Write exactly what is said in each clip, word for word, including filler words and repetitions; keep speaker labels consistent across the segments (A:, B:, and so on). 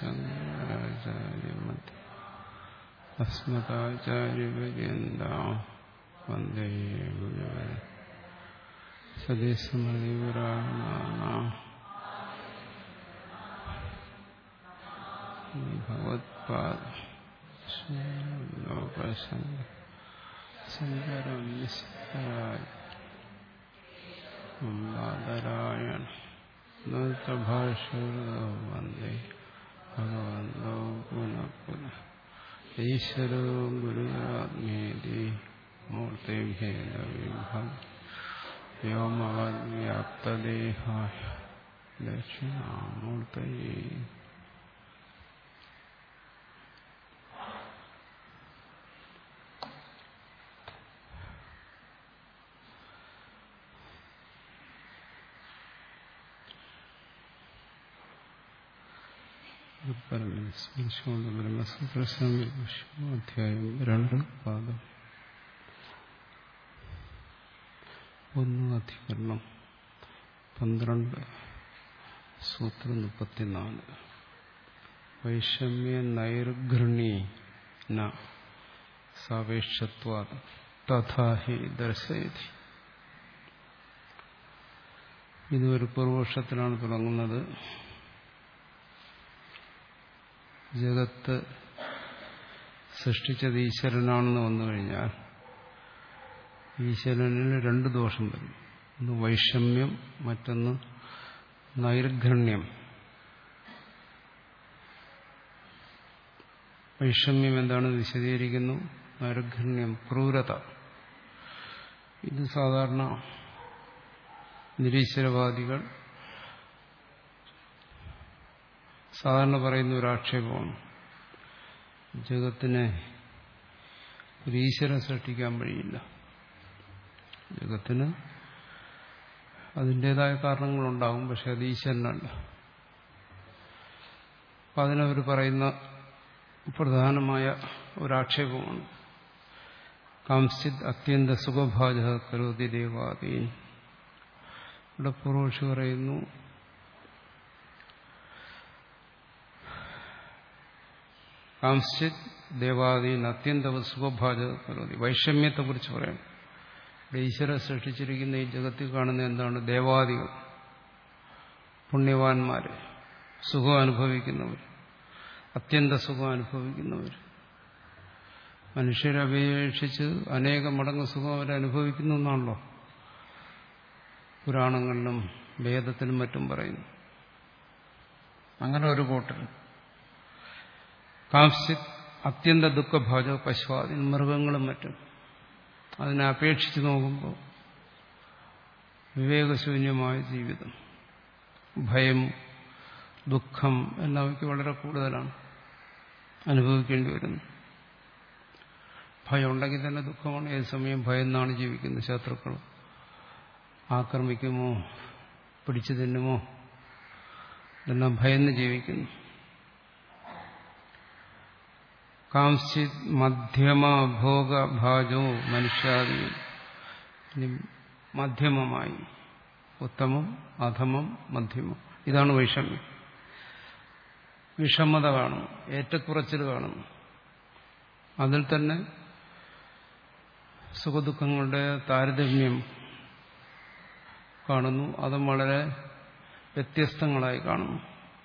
A: ശങ്കരാചാര്യമധ്യ അസ്മദാചാര്യപര്യന്താം വന്ദേ ഗുരുവരെ സദസ്മൃതിപുരാണാനാം ഭഗവത്പാദ ശങ്കരം ബാദരായണ ഭാഷോ വന്ദേ ഭഗവന്തോ പുനഃ പുനഃ ഈശ്വരോ ഗുരുരാത്മേതി മൂർത്തിഭേദവിഭം വ്യോമവദ്വ്യാപ്തദേഹായ ദക്ഷിണാമൂർത്തയേ അധ്യായം രണ്ട് പാദം ഒന്ന് അധികരണം പന്ത്രണ്ട് സൂത്രം മുപ്പത്തിനാല് വൈഷമ്യ നൈർഘൃണ്യേന സാപേക്ഷത്വാത് തഥാ ഹി ദർശയതി. ഇതൊരു പൂർവപക്ഷത്തിലാണ് തുടങ്ങുന്നത്. ജഗത്ത് സൃഷ്ടിച്ചത് ഈശ്വരനാണെന്ന് വന്നു കഴിഞ്ഞാൽ ഈശ്വരനിൽ രണ്ട് ദോഷം വരും. ഒന്ന് വൈഷമ്യം, മറ്റൊന്ന് നൈർഘണ്യം. വൈഷമ്യം എന്താണെന്ന് വിശദീകരിക്കുന്നു. നൈർഘണ്യം ക്രൂരത. ഇത് സാധാരണ നിരീശ്വരവാദികൾ സാധാരണ പറയുന്ന ഒരു ആക്ഷേപമാണ്. ജഗത്തിനെ ഒരു ഈശ്വരൻ സൃഷ്ടിക്കാൻ വഴിയില്ല. ജഗത്തിന് അതിൻ്റെതായ കാരണങ്ങളുണ്ടാകും, പക്ഷെ അത് ഈശ്വരനല്ല. അപ്പം അതിനവർ പറയുന്ന പ്രധാനമായ ഒരാക്ഷേപമാണ് കാംസിത് അത്യന്ത സുഖഭാജ കരോതി ദേവാദീൻ. ഇവിടെ പൂർവക്ഷി പറയുന്നു കാംസിത് ദേവാദീൻ അത്യന്ത സുഖഭാജ കരോതി. വൈഷമ്യത്തെക്കുറിച്ച് പറയാം. ഈശ്വര സൃഷ്ടിച്ചിരിക്കുന്ന ഈ ജഗത്തിൽ കാണുന്ന എന്താണ്? ദേവാദികൾ, പുണ്യവാന്മാര്, സുഖം അനുഭവിക്കുന്നവർ, അത്യന്ത സുഖം അനുഭവിക്കുന്നവർ. മനുഷ്യരെ അപേക്ഷിച്ച് അനേക മടങ്ങ് സുഖം അവരനുഭവിക്കുന്നു എന്നാണല്ലോ പുരാണങ്ങളിലും വേദത്തിലും മറ്റും പറയുന്നു. അങ്ങനെ ഒരു കൂട്ടർ കാംസിത് അത്യന്ത ദുഃഖഭാജ പശുവാദി, മൃഗങ്ങളും മറ്റും. അതിനെ അപേക്ഷിച്ച് നോക്കുമ്പോൾ വിവേകശൂന്യമായ ജീവിതം, ഭയം, ദുഃഖം എന്നവയ്ക്ക് വളരെ കൂടുതലാണ് അനുഭവിക്കേണ്ടി വരുന്നത്. ഭയം ഉണ്ടെങ്കിൽ തന്നെ ദുഃഖമാണ്. ഏത് സമയം ഭയന്നാണ് ജീവിക്കുന്നത്. ശത്രുക്കൾ ആക്രമിക്കുമോ, പിടിച്ചു തിന്നുമോ, ഇതെല്ലാം ഭയന്ന് ജീവിക്കുന്നു. കാംസിത് മധ്യമ ഭോഗഭാജോ മനുഷ്യാദി, മധ്യമമായി, ഉത്തമം, അധമം, മധ്യമം. ഇതാണ് വൈഷമ്യം. വിഷമത കാണുന്നു, ഏറ്റക്കുറച്ചിൽ കാണുന്നു. അതിൽ തന്നെ സുഖദുഃഖങ്ങളുടെ താരതമ്യം കാണുന്നു. അതും വളരെ വ്യത്യസ്തങ്ങളായി കാണുന്നു.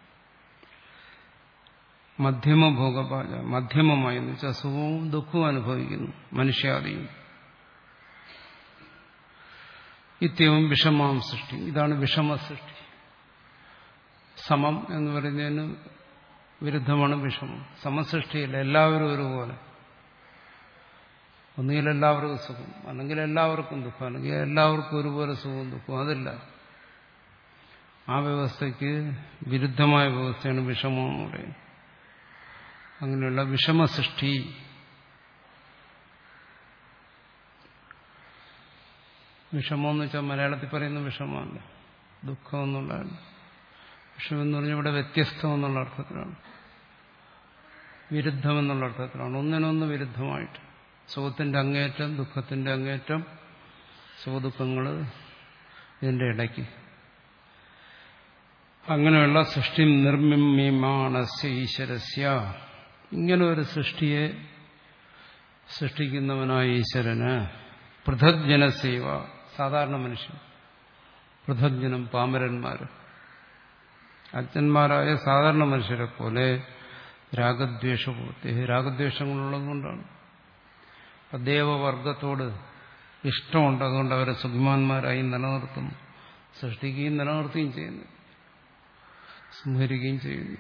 A: മധ്യമ ഭോഗഭാജ, മധ്യമമായി എന്ന് വെച്ചാൽ സുഖവും ദുഃഖവും അനുഭവിക്കുന്നു മനുഷ്യാദിയും. ഇത്യവും വിഷമാം സൃഷ്ടി, ഇതാണ് വിഷമ സൃഷ്ടി. സമം എന്ന് പറയുന്നതിന് വിരുദ്ധമാണ് വിഷമം. സമസൃഷ്ടിയില്ല, എല്ലാവരും ഒരുപോലെ. ഒന്നുകിൽ എല്ലാവർക്കും സുഖം, അല്ലെങ്കിൽ എല്ലാവർക്കും ദുഃഖം, അല്ലെങ്കിൽ എല്ലാവർക്കും ഒരുപോലെ സുഖവും ദുഃഖവും. അതില്ല. ആ വ്യവസ്ഥയ്ക്ക് വിരുദ്ധമായ വ്യവസ്ഥയാണ് വിഷമം എന്ന് പറയുന്നത്. അങ്ങനെയുള്ള വിഷമസൃഷ്ടി, വിഷമമെന്ന് വെച്ചാൽ മലയാളത്തിൽ പറയുന്ന വിഷമമല്ല, ദുഃഖം എന്നുള്ളതാണ്. വിഷമം എന്ന് പറഞ്ഞാൽ ഇവിടെ വ്യത്യസ്തം എന്നുള്ള അർത്ഥത്തിലാണ്, വിരുദ്ധം എന്നുള്ള അർത്ഥത്തിലാണ്. ഒന്നിനൊന്ന് വിരുദ്ധമായിട്ട് സുഖത്തിന്റെ അങ്ങേറ്റം, ദുഃഖത്തിന്റെ അങ്ങേറ്റം, സുഖദുഃഖങ്ങൾ ഇതിന്റെ ഇടയ്ക്ക്. അങ്ങനെയുള്ള സൃഷ്ടി നിർമ്മിമ്യമാണസ്യ ഈശ്വരസ്യ, ഇങ്ങനെ ഒരു സൃഷ്ടിയെ സൃഷ്ടിക്കുന്നവനായ ഈശ്വരന് പൃഥഗ്ജനസേവ, സാധാരണ മനുഷ്യൻ, പൃഥഗ്ജനം പാമരന്മാർ, അജ്ഞന്മാരായ സാധാരണ മനുഷ്യരെ പോലെ രാഗദ്വേഷപൂർത്തി, രാഗദ്വേഷങ്ങളുള്ളതുകൊണ്ടാണ്. ദേവവർഗത്തോട് ഇഷ്ടമുണ്ട്, അതുകൊണ്ട് അവരെ സുഖിമാന്മാരായി നിലനിർത്തുന്നു, സൃഷ്ടിക്കുകയും നിലനിർത്തുകയും ചെയ്യുന്നു, സംഹരിക്കുകയും ചെയ്യുന്നു.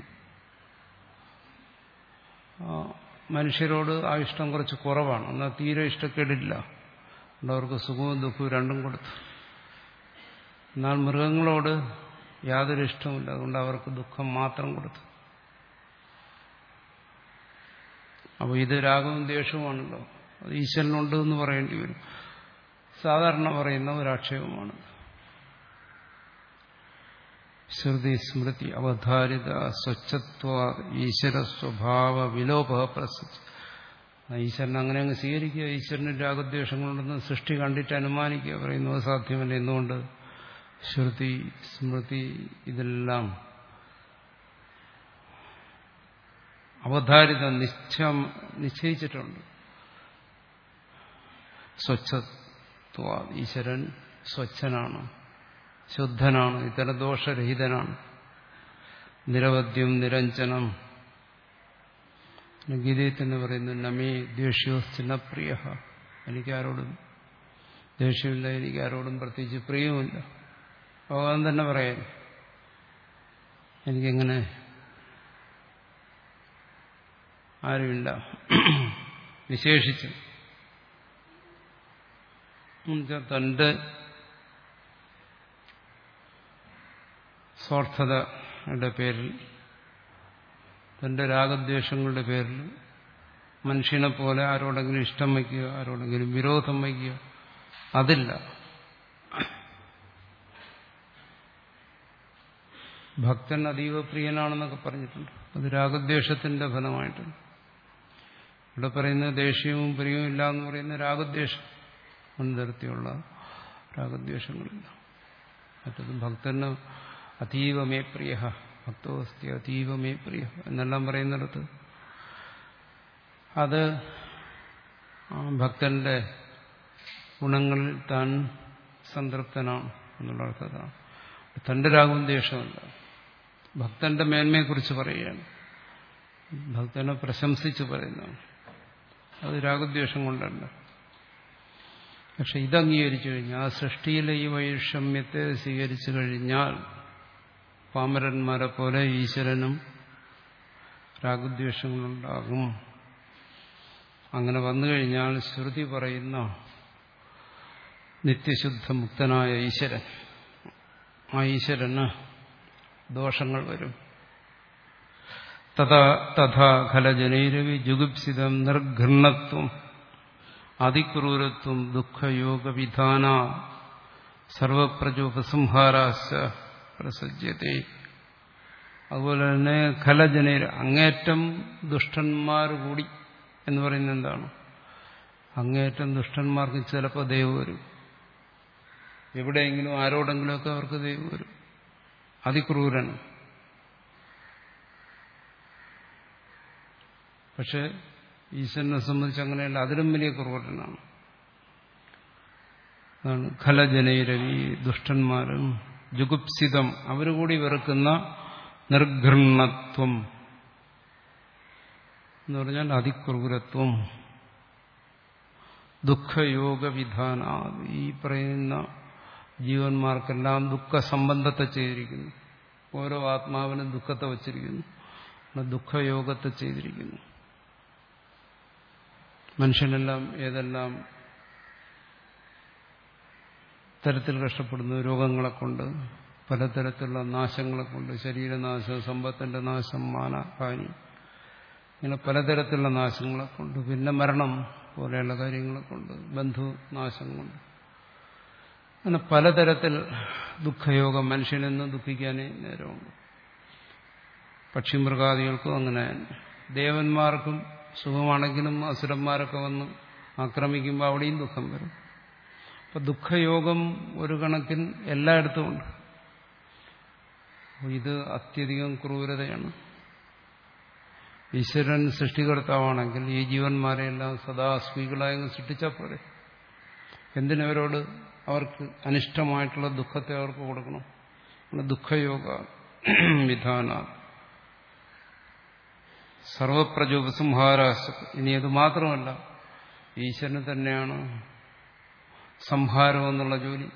A: മനുഷ്യരോട് ആ ഇഷ്ടം കുറച്ച് കുറവാണ്, എന്നാൽ തീരെ ഇഷ്ടക്കേടില്ല, അതുകൊണ്ട് അവർക്ക് സുഖവും ദുഃഖവും രണ്ടും കൊടുത്തു. എന്നാൽ മൃഗങ്ങളോട് യാതൊരു ഇഷ്ടവുമില്ല, അതുകൊണ്ട് അവർക്ക് ദുഃഖം മാത്രം കൊടുത്തു. അപ്പോൾ ഇത് രാഗവും ദ്വേഷവുമാണല്ലോ, അത് ഈശ്വരനുണ്ട് എന്ന് പറയേണ്ടി വരും. സാധാരണ പറയുന്ന ഒരാക്ഷേപമാണ്. ശ്രുതി സ്മൃതി അവധാരിത സ്വച്ഛത്വ ഈശ്വര സ്വഭാവ വിലോപ പ്രസിദ്ധ. ഈശ്വരൻ അങ്ങനെ അങ്ങ് സ്വീകരിക്കുക, ഈശ്വരന് രാഗദ്വേഷങ്ങളുണ്ടെന്ന് സൃഷ്ടി കണ്ടിട്ട് അനുമാനിക്കുക, പറയുന്നത് സാധ്യമല്ല. എന്തുകൊണ്ട്? ശ്രുതി സ്മൃതി ഇതെല്ലാം അവധാരിത നിശ്ചയം നിശ്ചയിച്ചിട്ടുണ്ട്. സ്വച്ഛത്വ, ഈശ്വരൻ സ്വച്ഛനാണ്, ശുദ്ധനാണ്, ഇത്തരം ദോഷരഹിതനാണ്, നിരവധ്യം നിരഞ്ജനം. ഗീതയിൽ തന്നെ പറയുന്നു, നമേ ദ്വേഷ്യോസ്തിന പ്രിയ, എനിക്കാരോടും ദേഷ്യമില്ല, എനിക്കാരോടും പ്രത്യേകിച്ച് പ്രിയവുമില്ല. ഭഗവാൻ തന്നെ പറയാൻ, എനിക്കെങ്ങനെ ആരുമില്ല, വിശേഷിച്ച് തന്റെ സ്വാർത്ഥതയുടെ പേരിൽ, തന്റെ രാഗദ്വേഷങ്ങളുടെ പേരിൽ മനുഷ്യനെ പോലെ ആരോടെങ്കിലും ഇഷ്ടം വയ്ക്കുക, ആരോടെങ്കിലും വിരോധം വയ്ക്കുക, അതില്ല. ഭക്തൻ അതീവ പ്രിയനാണെന്നൊക്കെ പറഞ്ഞിട്ടുണ്ട്. അത് രാഗദ്വേഷത്തിന്റെ ഫലമായിട്ടുണ്ട്. ഇവിടെ പറയുന്ന ദേഷ്യവും പ്രിയവും ഇല്ല എന്ന് പറയുന്ന രാഗദ്വേഷം, മുൻനിർത്തിയുള്ള രാഗദ്വേഷങ്ങളില്ല. മറ്റത് ഭക്തന് അതീവമേ പ്രിയ, ഭക്തോസ്തി അതീവമേ പ്രിയ എന്നെല്ലാം പറയുന്നിടത്ത് അത് ഭക്തന്റെ ഗുണങ്ങളിൽ താൻ സംതൃപ്തനാണ് എന്നുള്ള അർത്ഥത്താണ്. തന്റെ രാഗവും ദ്വേഷമല്ല, ഭക്തന്റെ മേന്മയെക്കുറിച്ച് പറയുകയാണ്, ഭക്തനെ പ്രശംസിച്ച് പറയുന്നതാണ്. അത് രാഗദ്വേഷം കൊണ്ടല്ല. പക്ഷെ ഇത് അംഗീകരിച്ചു കഴിഞ്ഞാൽ, ആ സൃഷ്ടിയിലെ ഈ വൈഷമ്യത്തെ സ്വീകരിച്ചു കഴിഞ്ഞാൽ പാമരന്മാരെ പോലെ ഈശ്വരനും രാഗദ്വേഷങ്ങളുണ്ടാകും. അങ്ങനെ വന്നു കഴിഞ്ഞാൽ ശ്രുതി പറയുന്ന നിത്യശുദ്ധ മുക്തനായ ഈശ്വരൻ, ആ ഈശ്വരന് ദോഷങ്ങൾ വരും. തഥാ തഥാ ഖലജനൈരവി ജുഗുപ്സിതം നിർഘൃണത്വം അതിക്രൂരത്വം ദുഃഖയോഗവിധാന സർവപ്രജോപസംഹാരാശ്ച പ്രസജ്യത്തെ. അതുപോലെ തന്നെ ഖലജനൈർ, അങ്ങേറ്റം ദുഷ്ടന്മാർ കൂടി എന്ന് പറയുന്നത് എന്താണ്? അങ്ങേറ്റം ദുഷ്ടന്മാർക്ക് ചിലപ്പോൾ ദൈവം വരും, എവിടെയെങ്കിലും ആരോടെങ്കിലുമൊക്കെ അവർക്ക് ദൈവം വരും. അതിക്രൂരൻ. പക്ഷെ ഈശ്വരനെ സംബന്ധിച്ച് അങ്ങനെയല്ല, അതിലും വലിയ ക്രൂരനാണ്. അതാണ് ഖലജനൈരവി, ദുഷ്ടന്മാരും ജുഗുപ്സിതം, അവരുകൂടി വെറുക്കുന്ന നിർഘൃണത്വം എന്ന് പറഞ്ഞാൽ അതിക്രൂരത്വം, ദുഃഖയോഗവിധാന, ഈ പറയുന്ന ജീവന്മാർക്കെല്ലാം ദുഃഖസംബന്ധത്തെ ചെയ്തിരിക്കുന്നു. ഓരോ ആത്മാവിനും ദുഃഖത്തെ വച്ചിരിക്കുന്നു, ദുഃഖയോഗത്തെ ചെയ്തിരിക്കുന്നു. മനുഷ്യനെല്ലാം ഏതെല്ലാം തരത്തിൽ കഷ്ടപ്പെടുന്നു, രോഗങ്ങളെ കൊണ്ട്, പലതരത്തിലുള്ള നാശങ്ങളെ കൊണ്ട്, ശരീരനാശം, സമ്പത്തിന്റെ നാശം, മാനഹാനി, ഇങ്ങനെ പലതരത്തിലുള്ള നാശങ്ങളെ കൊണ്ട്, പിന്നെ മരണം പോലെയുള്ള കാര്യങ്ങളെ കൊണ്ട്, ബന്ധുനാശം കൊണ്ട്, അങ്ങനെ പലതരത്തിൽ ദുഃഖയോഗം മനുഷ്യനെന്ന് ദുഃഖിക്കാനേ നേരമുണ്ട്. പക്ഷിമൃഗാദികൾക്കും അങ്ങനെ തന്നെ. ദേവന്മാർക്കും സുഖമാണെങ്കിലും അസുരന്മാരൊക്കെ വന്ന് ആക്രമിക്കുമ്പോൾ അവിടെയും ദുഃഖം വരും. അപ്പൊ ദുഃഖയോഗം ഒരു കണക്കിന് എല്ലായിടത്തും ഉണ്ട്. ഇത് അത്യധികം ക്രൂരതയാണ്. ഈശ്വരൻ സൃഷ്ടികർത്താവാണെങ്കിൽ ഈ ജീവന്മാരെയെല്ലാം സദാ സ്ത്രീകളായി സൃഷ്ടിച്ചാൽ പോലെ എന്തിനവരോട് അവർക്ക് അനിഷ്ടമായിട്ടുള്ള ദുഃഖത്തെ അവർക്ക് കൊടുക്കണം? ദുഃഖയോഗ വിധാന സർവപ്രജോപസംഹാരാശ. ഇനി അത് മാത്രമല്ല, ഈശ്വരന് തന്നെയാണ് സംഹാരം എന്നുള്ള ജോലി.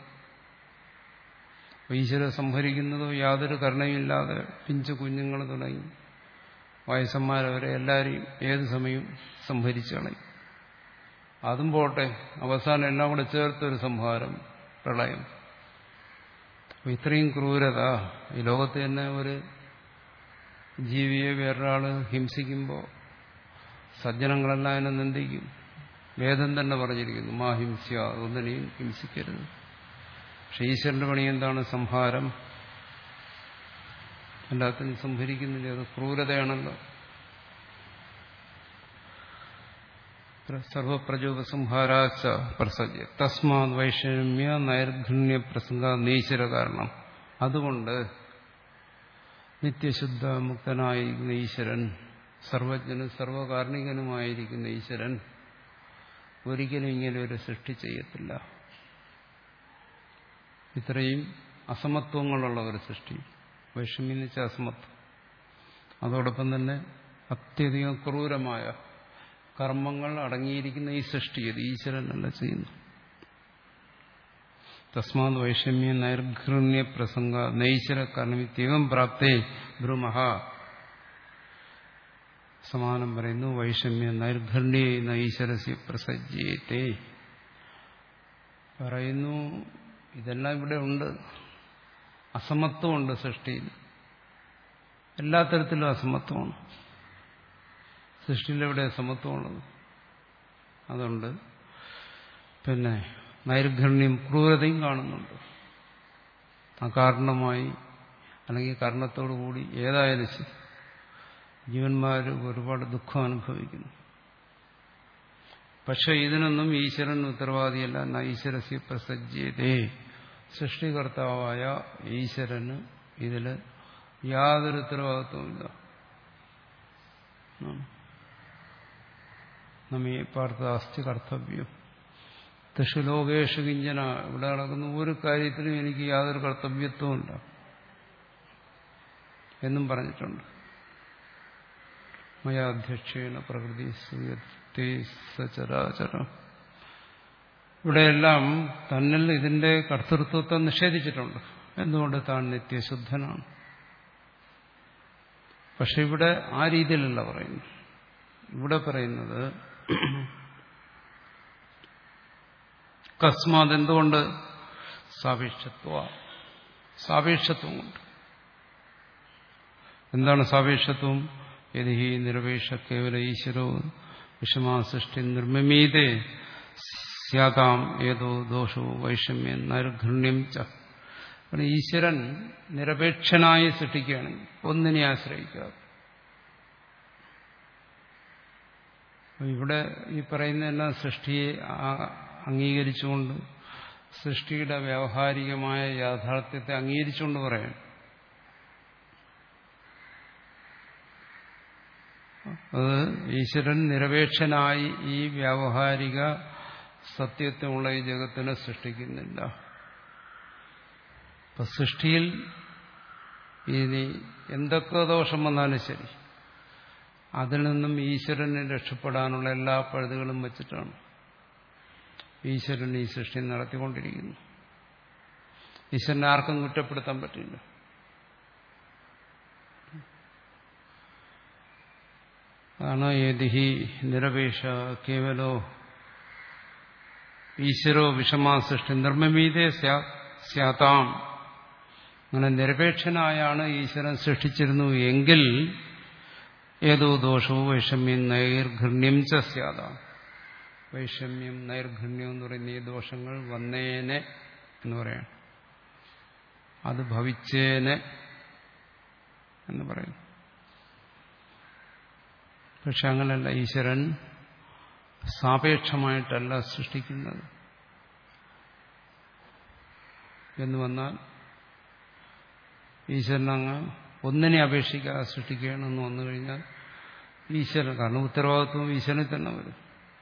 A: ഈശ്വരൻ സംഹരിക്കുന്നതോ യാതൊരു കരുണയുമില്ലാതെ പിഞ്ചു കുഞ്ഞുങ്ങൾ തുടങ്ങി വയസ്സന്മാരവരെ എല്ലാവരെയും ഏത് സമയവും സംഹരിച്ചു കളയും. അതും പോട്ടെ, അവസാനം എല്ലാം കൂടെ ചേർത്തൊരു സംഹാരം, പ്രളയം. ഇത്രയും ക്രൂരത ഈ ലോകത്ത് തന്നെ ഒരു ജീവിയെ വേറൊരാള് ഹിംസിക്കുമ്പോൾ സജ്ജനങ്ങളെല്ലാം അതിനെ നിന്ദിക്കും. വേദം തന്നെ പറഞ്ഞിരിക്കുന്നു, മാ ഹിംസ്യ, ഒന്നിനെയും ഹിംസിക്കരുത്. പക്ഷെ ഈശ്വരന്റെ പണി എന്താണ്? സംഹാരം. എല്ലാത്തിനും സംഹരിക്കുന്നില്ല, അത് ക്രൂരതയാണല്ലോ. സർവപ്രജോപസംഹാരാച്ച പ്രസജ്യ തസ്മാത് വൈഷമ്യ നൈർഘണ്യ പ്രസംഗ നീശ്വര. കാരണം അതുകൊണ്ട് നിത്യശുദ്ധ മുക്തനായിരിക്കുന്ന ഈശ്വരൻ, സർവജ്ഞനും സർവകാർണികനുമായിരിക്കുന്ന ഈശ്വരൻ ഒരിക്കലും ഇങ്ങനെ ഒരു സൃഷ്ടി ചെയ്യത്തില്ല. ഇത്രയും അസമത്വങ്ങളുള്ള ഒരു സൃഷ്ടി, വൈഷമ്യം എന്ന് വെച്ചാൽ അസമത്വം. അതോടൊപ്പം തന്നെ അത്യധികം ക്രൂരമായ കർമ്മങ്ങൾ അടങ്ങിയിരിക്കുന്ന ഈ സൃഷ്ടി ഇത് ഈശ്വരനല്ല ചെയ്യുന്നു. തസ്മാത് വൈഷമ്യ നൈർഘണ്യ പ്രസംഗ നൈശ്വര കർണമിത്യവം പ്രാപ്തേ ബ്രഹ്മഹ. സമാനം പറയുന്നു, വൈഷമ്യ നൈർഘണ്യേ നൈശ്വരസ്യ പ്രസജ്യേതേ. പറയുന്നു ഇതെല്ലാം ഇവിടെ ഉണ്ട്, അസമത്വമുണ്ട് സൃഷ്ടിയിൽ. എല്ലാ തരത്തിലും അസമത്വമാണ് സൃഷ്ടിയിലെവിടെ സമത്വമുള്ളത്. അതുകൊണ്ട് പിന്നെ നൈർഘണ്യം, ക്രൂരതയും കാണുന്നുണ്ട്. അകാരണമായി അല്ലെങ്കിൽ കാരണത്തോടുകൂടി ഏതായാലും ശരി ജീവന്മാർ ഒരുപാട് ദുഃഖം അനുഭവിക്കുന്നു. പക്ഷെ ഇതിനൊന്നും ഈശ്വരൻ ഉത്തരവാദിയല്ല. നൈശ്വരസ്യ പ്രസജ്യതേ. സൃഷ്ടികർത്താവായ ഈശ്വരന് ഇതിൽ യാതൊരു ഉത്തരവാദിത്വമില്ല. നമ്മെ പാർത്ഥ അസ്ഥി കർത്തവ്യം തൃഷു ലോകേഷു കിഞ്ചന. ഇവിടെ നടക്കുന്ന ഒരു കാര്യത്തിലും എനിക്ക് യാതൊരു കർത്തവ്യത്വമില്ല എന്നും പറഞ്ഞിട്ടുണ്ട്. മയാധ്യക്ഷേണ പ്രകൃതി സൂയത്തെ സചരാചരം. ഇവിടെയെല്ലാം തന്നിൽ ഇതിന്റെ കർത്തൃത്വത്തെ നിഷേധിച്ചിട്ടുണ്ട്. എന്തുകൊണ്ട്? താൻ നിത്യശുദ്ധനാണ്. പക്ഷെ ഇവിടെ ആ രീതിയിലല്ല പറയുന്നു. ഇവിടെ പറയുന്നത് കസ്മാത്, എന്തുകൊണ്ട്? സാപേക്ഷത്വ, സാപേക്ഷത്വം കൊണ്ട്. എന്താണ് സാപേക്ഷത്വം? യദി ഹി നിരപേക്ഷ കേവല ഈശ്വരോ വിഷമാസൃഷ്ടി നിർമ്മമീതേ സ്യാതാം ഏതോ ദോഷോ വൈഷമ്യം നൈർഘണ്യം ച. ഈശ്വരൻ നിരപേക്ഷനായി സൃഷ്ടിക്കുകയാണെങ്കിൽ ഒന്നിനെ ആശ്രയിക്കാതെ. ഇവിടെ ഈ പറയുന്നതെല്ലാം സൃഷ്ടിയെ അംഗീകരിച്ചുകൊണ്ട്, സൃഷ്ടിയുടെ വ്യാവഹാരികമായ യാഥാർത്ഥ്യത്തെ അംഗീകരിച്ചുകൊണ്ട് പറയാം. അത് ഈശ്വരൻ നിരപേക്ഷനായി ഈ വ്യാവഹാരിക സത്യത്വമുള്ള ഈ ജഗത്തിനെ സൃഷ്ടിക്കുന്നില്ല. ഇപ്പൊ സൃഷ്ടിയിൽ ഇനി എന്തൊക്കെ ദോഷം വന്നാലും ശരി, അതിൽ നിന്നും ഈശ്വരനെ രക്ഷപ്പെടാനുള്ള എല്ലാ പഴുതുകളും വെച്ചിട്ടാണ് ഈശ്വരൻ ഈ സൃഷ്ടി നടത്തിക്കൊണ്ടിരിക്കുന്നു. ഈശ്വരനെ ആർക്കും കുറ്റപ്പെടുത്താൻ പറ്റില്ല. അതാണ് യദിഹി നിരപേക്ഷ കേവലോ ഈശ്വരോ വിഷമാ സൃഷ്ടി നിർമ്മമീതേ സ്യാതാം. അങ്ങനെ നിരപേക്ഷനായാണ് ഈശ്വരൻ സൃഷ്ടിച്ചിരുന്നു എങ്കിൽ ഏതോ ദോഷവും വൈഷമ്യം നൈർഘണ്യം ച സ്യാതാം. വൈഷമ്യം നൈർഘണ്യം എന്ന് പറയുന്ന ഈ ദോഷങ്ങൾ വന്നേനെ എന്ന് പറയാം, അത് ഭവിച്ചേനെ എന്ന് പറയും. പക്ഷെ അങ്ങനെയല്ല, ഈശ്വരൻ സാപേക്ഷമായിട്ടല്ല സൃഷ്ടിക്കുന്നത് എന്ന് വന്നാൽ ഈശ്വരനങ്ങ് ഒന്നിനെ അപേക്ഷിക്കാതെ സൃഷ്ടിക്കുകയാണെന്ന് വന്നു കഴിഞ്ഞാൽ ഈശ്വരൻ, കാരണം ഉത്തരവാദിത്വം ഈശ്വരനിൽ തന്നെ വരും.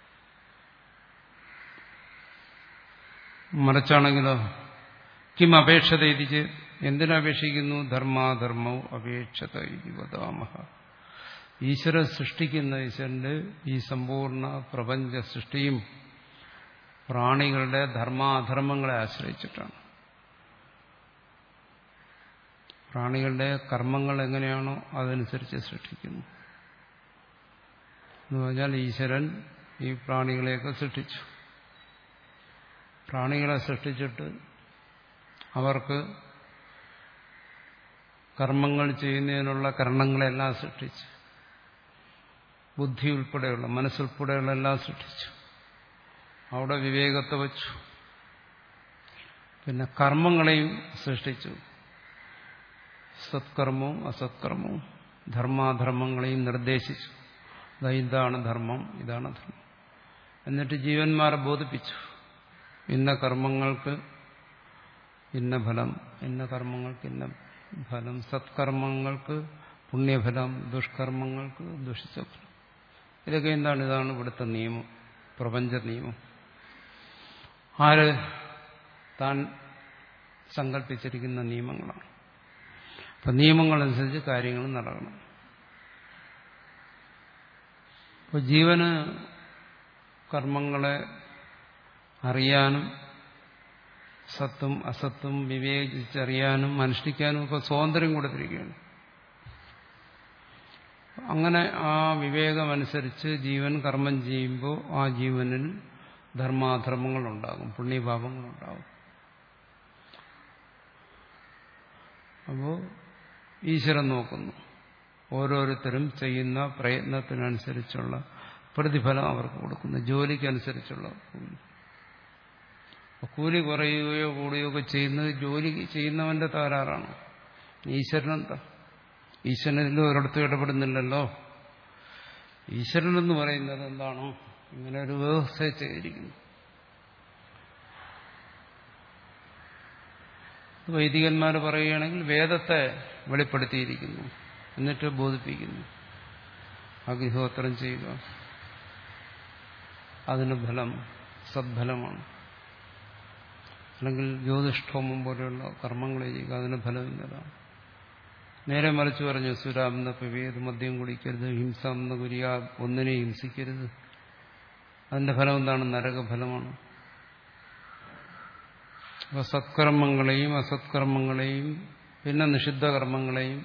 A: മറിച്ചാണെങ്കിലോ കിം അപേക്ഷത ഇതിച്ച്, എന്തിനപേക്ഷിക്കുന്നു? ധർമാധർമ്മവും അപേക്ഷത ഇതി വദാമഹ. ഈശ്വരൻ സൃഷ്ടിക്കുന്ന, ഈശ്വരന്റെ ഈ സമ്പൂർണ്ണ പ്രപഞ്ച സൃഷ്ടിയും പ്രാണികളുടെ ധർമാധർമ്മങ്ങളെ ആശ്രയിച്ചിട്ടാണ്. പ്രാണികളുടെ കർമ്മങ്ങൾ എങ്ങനെയാണോ അതനുസരിച്ച് സൃഷ്ടിക്കുന്നു. എന്ന് പറഞ്ഞാൽ ഈശ്വരൻ ഈ പ്രാണികളെയൊക്കെ സൃഷ്ടിച്ചു. പ്രാണികളെ സൃഷ്ടിച്ചിട്ട് അവർക്ക് കർമ്മങ്ങൾ ചെയ്യുന്നതിനുള്ള കരണങ്ങളെല്ലാം സൃഷ്ടിച്ചു. ബുദ്ധി ഉൾപ്പെടെയുള്ള, മനസ്സുൾപ്പെടെയുള്ള എല്ലാം സൃഷ്ടിച്ചു. അവിടെ വിവേകത്തെ വച്ചു. പിന്നെ കർമ്മങ്ങളെയും സൃഷ്ടിച്ചു. സത്കർമ്മവും അസത്കർമ്മവും ധർമാധർമ്മങ്ങളെയും നിർദ്ദേശിച്ചു. ഇതാണ് ധർമ്മം, ഇതാണ് ധർമ്മം. എന്നിട്ട് ജീവന്മാരെ ബോധിപ്പിച്ചു. ഇന്ന കർമ്മങ്ങൾക്ക് ഇന്ന ഫലം, ഇന്ന കർമ്മങ്ങൾക്ക് ഇന്ന ഫലം. സത്കർമ്മങ്ങൾക്ക് പുണ്യഫലം, ദുഷ്കർമ്മങ്ങൾക്ക് ദുഷിച്ച ഫലം. ഇതൊക്കെ എന്താണ്? ഇതാണ് ഇവിടുത്തെ നിയമം, പ്രപഞ്ച നിയമം. ആര്? താൻ സങ്കല്പിച്ചിരിക്കുന്ന നിയമങ്ങളാണ്. അപ്പം നിയമങ്ങളനുസരിച്ച് കാര്യങ്ങൾ നടക്കണം. അപ്പോൾ ജീവന് കർമ്മങ്ങളെ അറിയാനും സത്തും അസത്തും വിവേചിച്ചറിയാനും അനുഷ്ഠിക്കാനും ഒക്കെ സ്വാതന്ത്ര്യം കൊടുത്തിരിക്കുകയാണ്. അങ്ങനെ ആ വിവേകമനുസരിച്ച് ജീവൻ കർമ്മം ചെയ്യുമ്പോൾ ആ ജീവനിൽ ധർമാധർമ്മങ്ങളുണ്ടാകും, പുണ്യപാപങ്ങളുണ്ടാകും. അപ്പോൾ ഈശ്വരൻ നോക്കുന്നു, ഓരോരുത്തരും ചെയ്യുന്ന പ്രയത്നത്തിനനുസരിച്ചുള്ള പ്രതിഫലം അവർക്ക് കൊടുക്കുന്നു, ജോലിക്കനുസരിച്ചുള്ള കൂലി. കൂലി കുറയുകയോ കൂടുകയോ ഒക്കെ ചെയ്യുന്നത് ജോലി ചെയ്യുന്നവന്റെ തകരാറാണ്. ഈശ്വരനെന്താ? ഈശ്വരനിലും ഒരിടത്തും ഇടപെടുന്നില്ലല്ലോ. ഈശ്വരനെന്ന് പറയുന്നത് എന്താണോ ഇങ്ങനെ ഒരു വ്യവസ്ഥ ചെയ്തിരിക്കുന്നു. വൈദികന്മാർ പറയുകയാണെങ്കിൽ വേദത്തെ വെളിപ്പെടുത്തിയിരിക്കുന്നു, എന്നിട്ട് ബോധിപ്പിക്കുന്നു. അഗ്നിഹോത്രം ചെയ്യുക, അതിന് ഫലം സദ്ഫലമാണ്. അല്ലെങ്കിൽ ജ്യോതിഷ്ഠോമം പോലെയുള്ള കർമ്മങ്ങൾ ചെയ്യുക, അതിന് ഫലമില്ലതാണ്. നേരെ മറിച്ച് പറഞ്ഞു, സുരാമെന്ന പിവേത്, മദ്യം കുടിക്കരുത്, ഹിംസ എന്ന കുരിയ, ഒന്നിനെ ഹിംസിക്കരുത്. അതിന്റെ ഫലം എന്താണ്? നരകഫലമാണ്. അപ്പൊ സത്കർമ്മങ്ങളെയും അസത്കർമ്മങ്ങളെയും പിന്നെ നിഷിദ്ധ കർമ്മങ്ങളെയും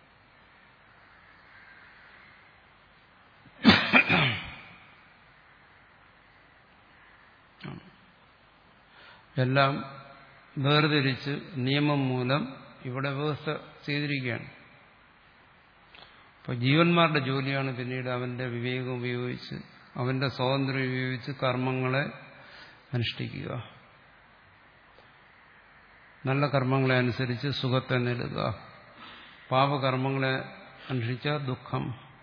A: എല്ലാം വേർതിരിച്ച് നിയമം മൂലം ഇവിടെ വ്യവസ്ഥ ചെയ്തിരിക്കുകയാണ്. അപ്പോൾ ജീവന്മാരുടെ ജോലിയാണ് പിന്നീട് അവന്റെ വിവേകം ഉപയോഗിച്ച്, അവന്റെ സ്വാതന്ത്ര്യം ഉപയോഗിച്ച് കർമ്മങ്ങളെ അനുഷ്ഠിക്കുക. നല്ല കർമ്മങ്ങളെ അനുസരിച്ച് സുഖത്തെ നേടുക, പാപകർമ്മങ്ങളെ അനുഷ്ഠിച്ച ദുഃഖം.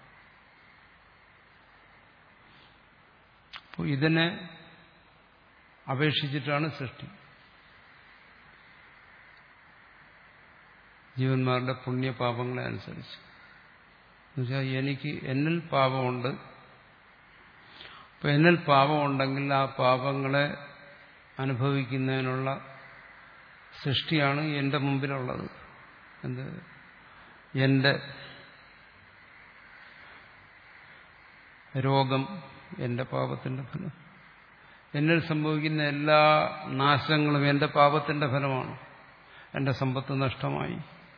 A: അപ്പോൾ ഇതിനെ അപേക്ഷിച്ചിട്ടാണ് സൃഷ്ടി. ജീവന്മാരുടെ പുണ്യപാപങ്ങളെ അനുസരിച്ച്. എന്നുവെച്ചാൽ എനിക്ക് എന്നിൽ പാപമുണ്ട്. അപ്പൊ എന്നിൽ പാപമുണ്ടെങ്കിൽ ആ പാപങ്ങളെ അനുഭവിക്കുന്നതിനുള്ള സൃഷ്ടിയാണ് എന്റെ മുമ്പിലുള്ളത്. എന്ത്? എന്റെ രോഗം എന്റെ പാപത്തിന്റെ ഫലം. എന്നിൽ സംഭവിക്കുന്ന എല്ലാ നാശങ്ങളും എന്റെ പാപത്തിന്റെ ഫലമാണ്. എന്റെ സമ്പത്ത് നഷ്ടമായി,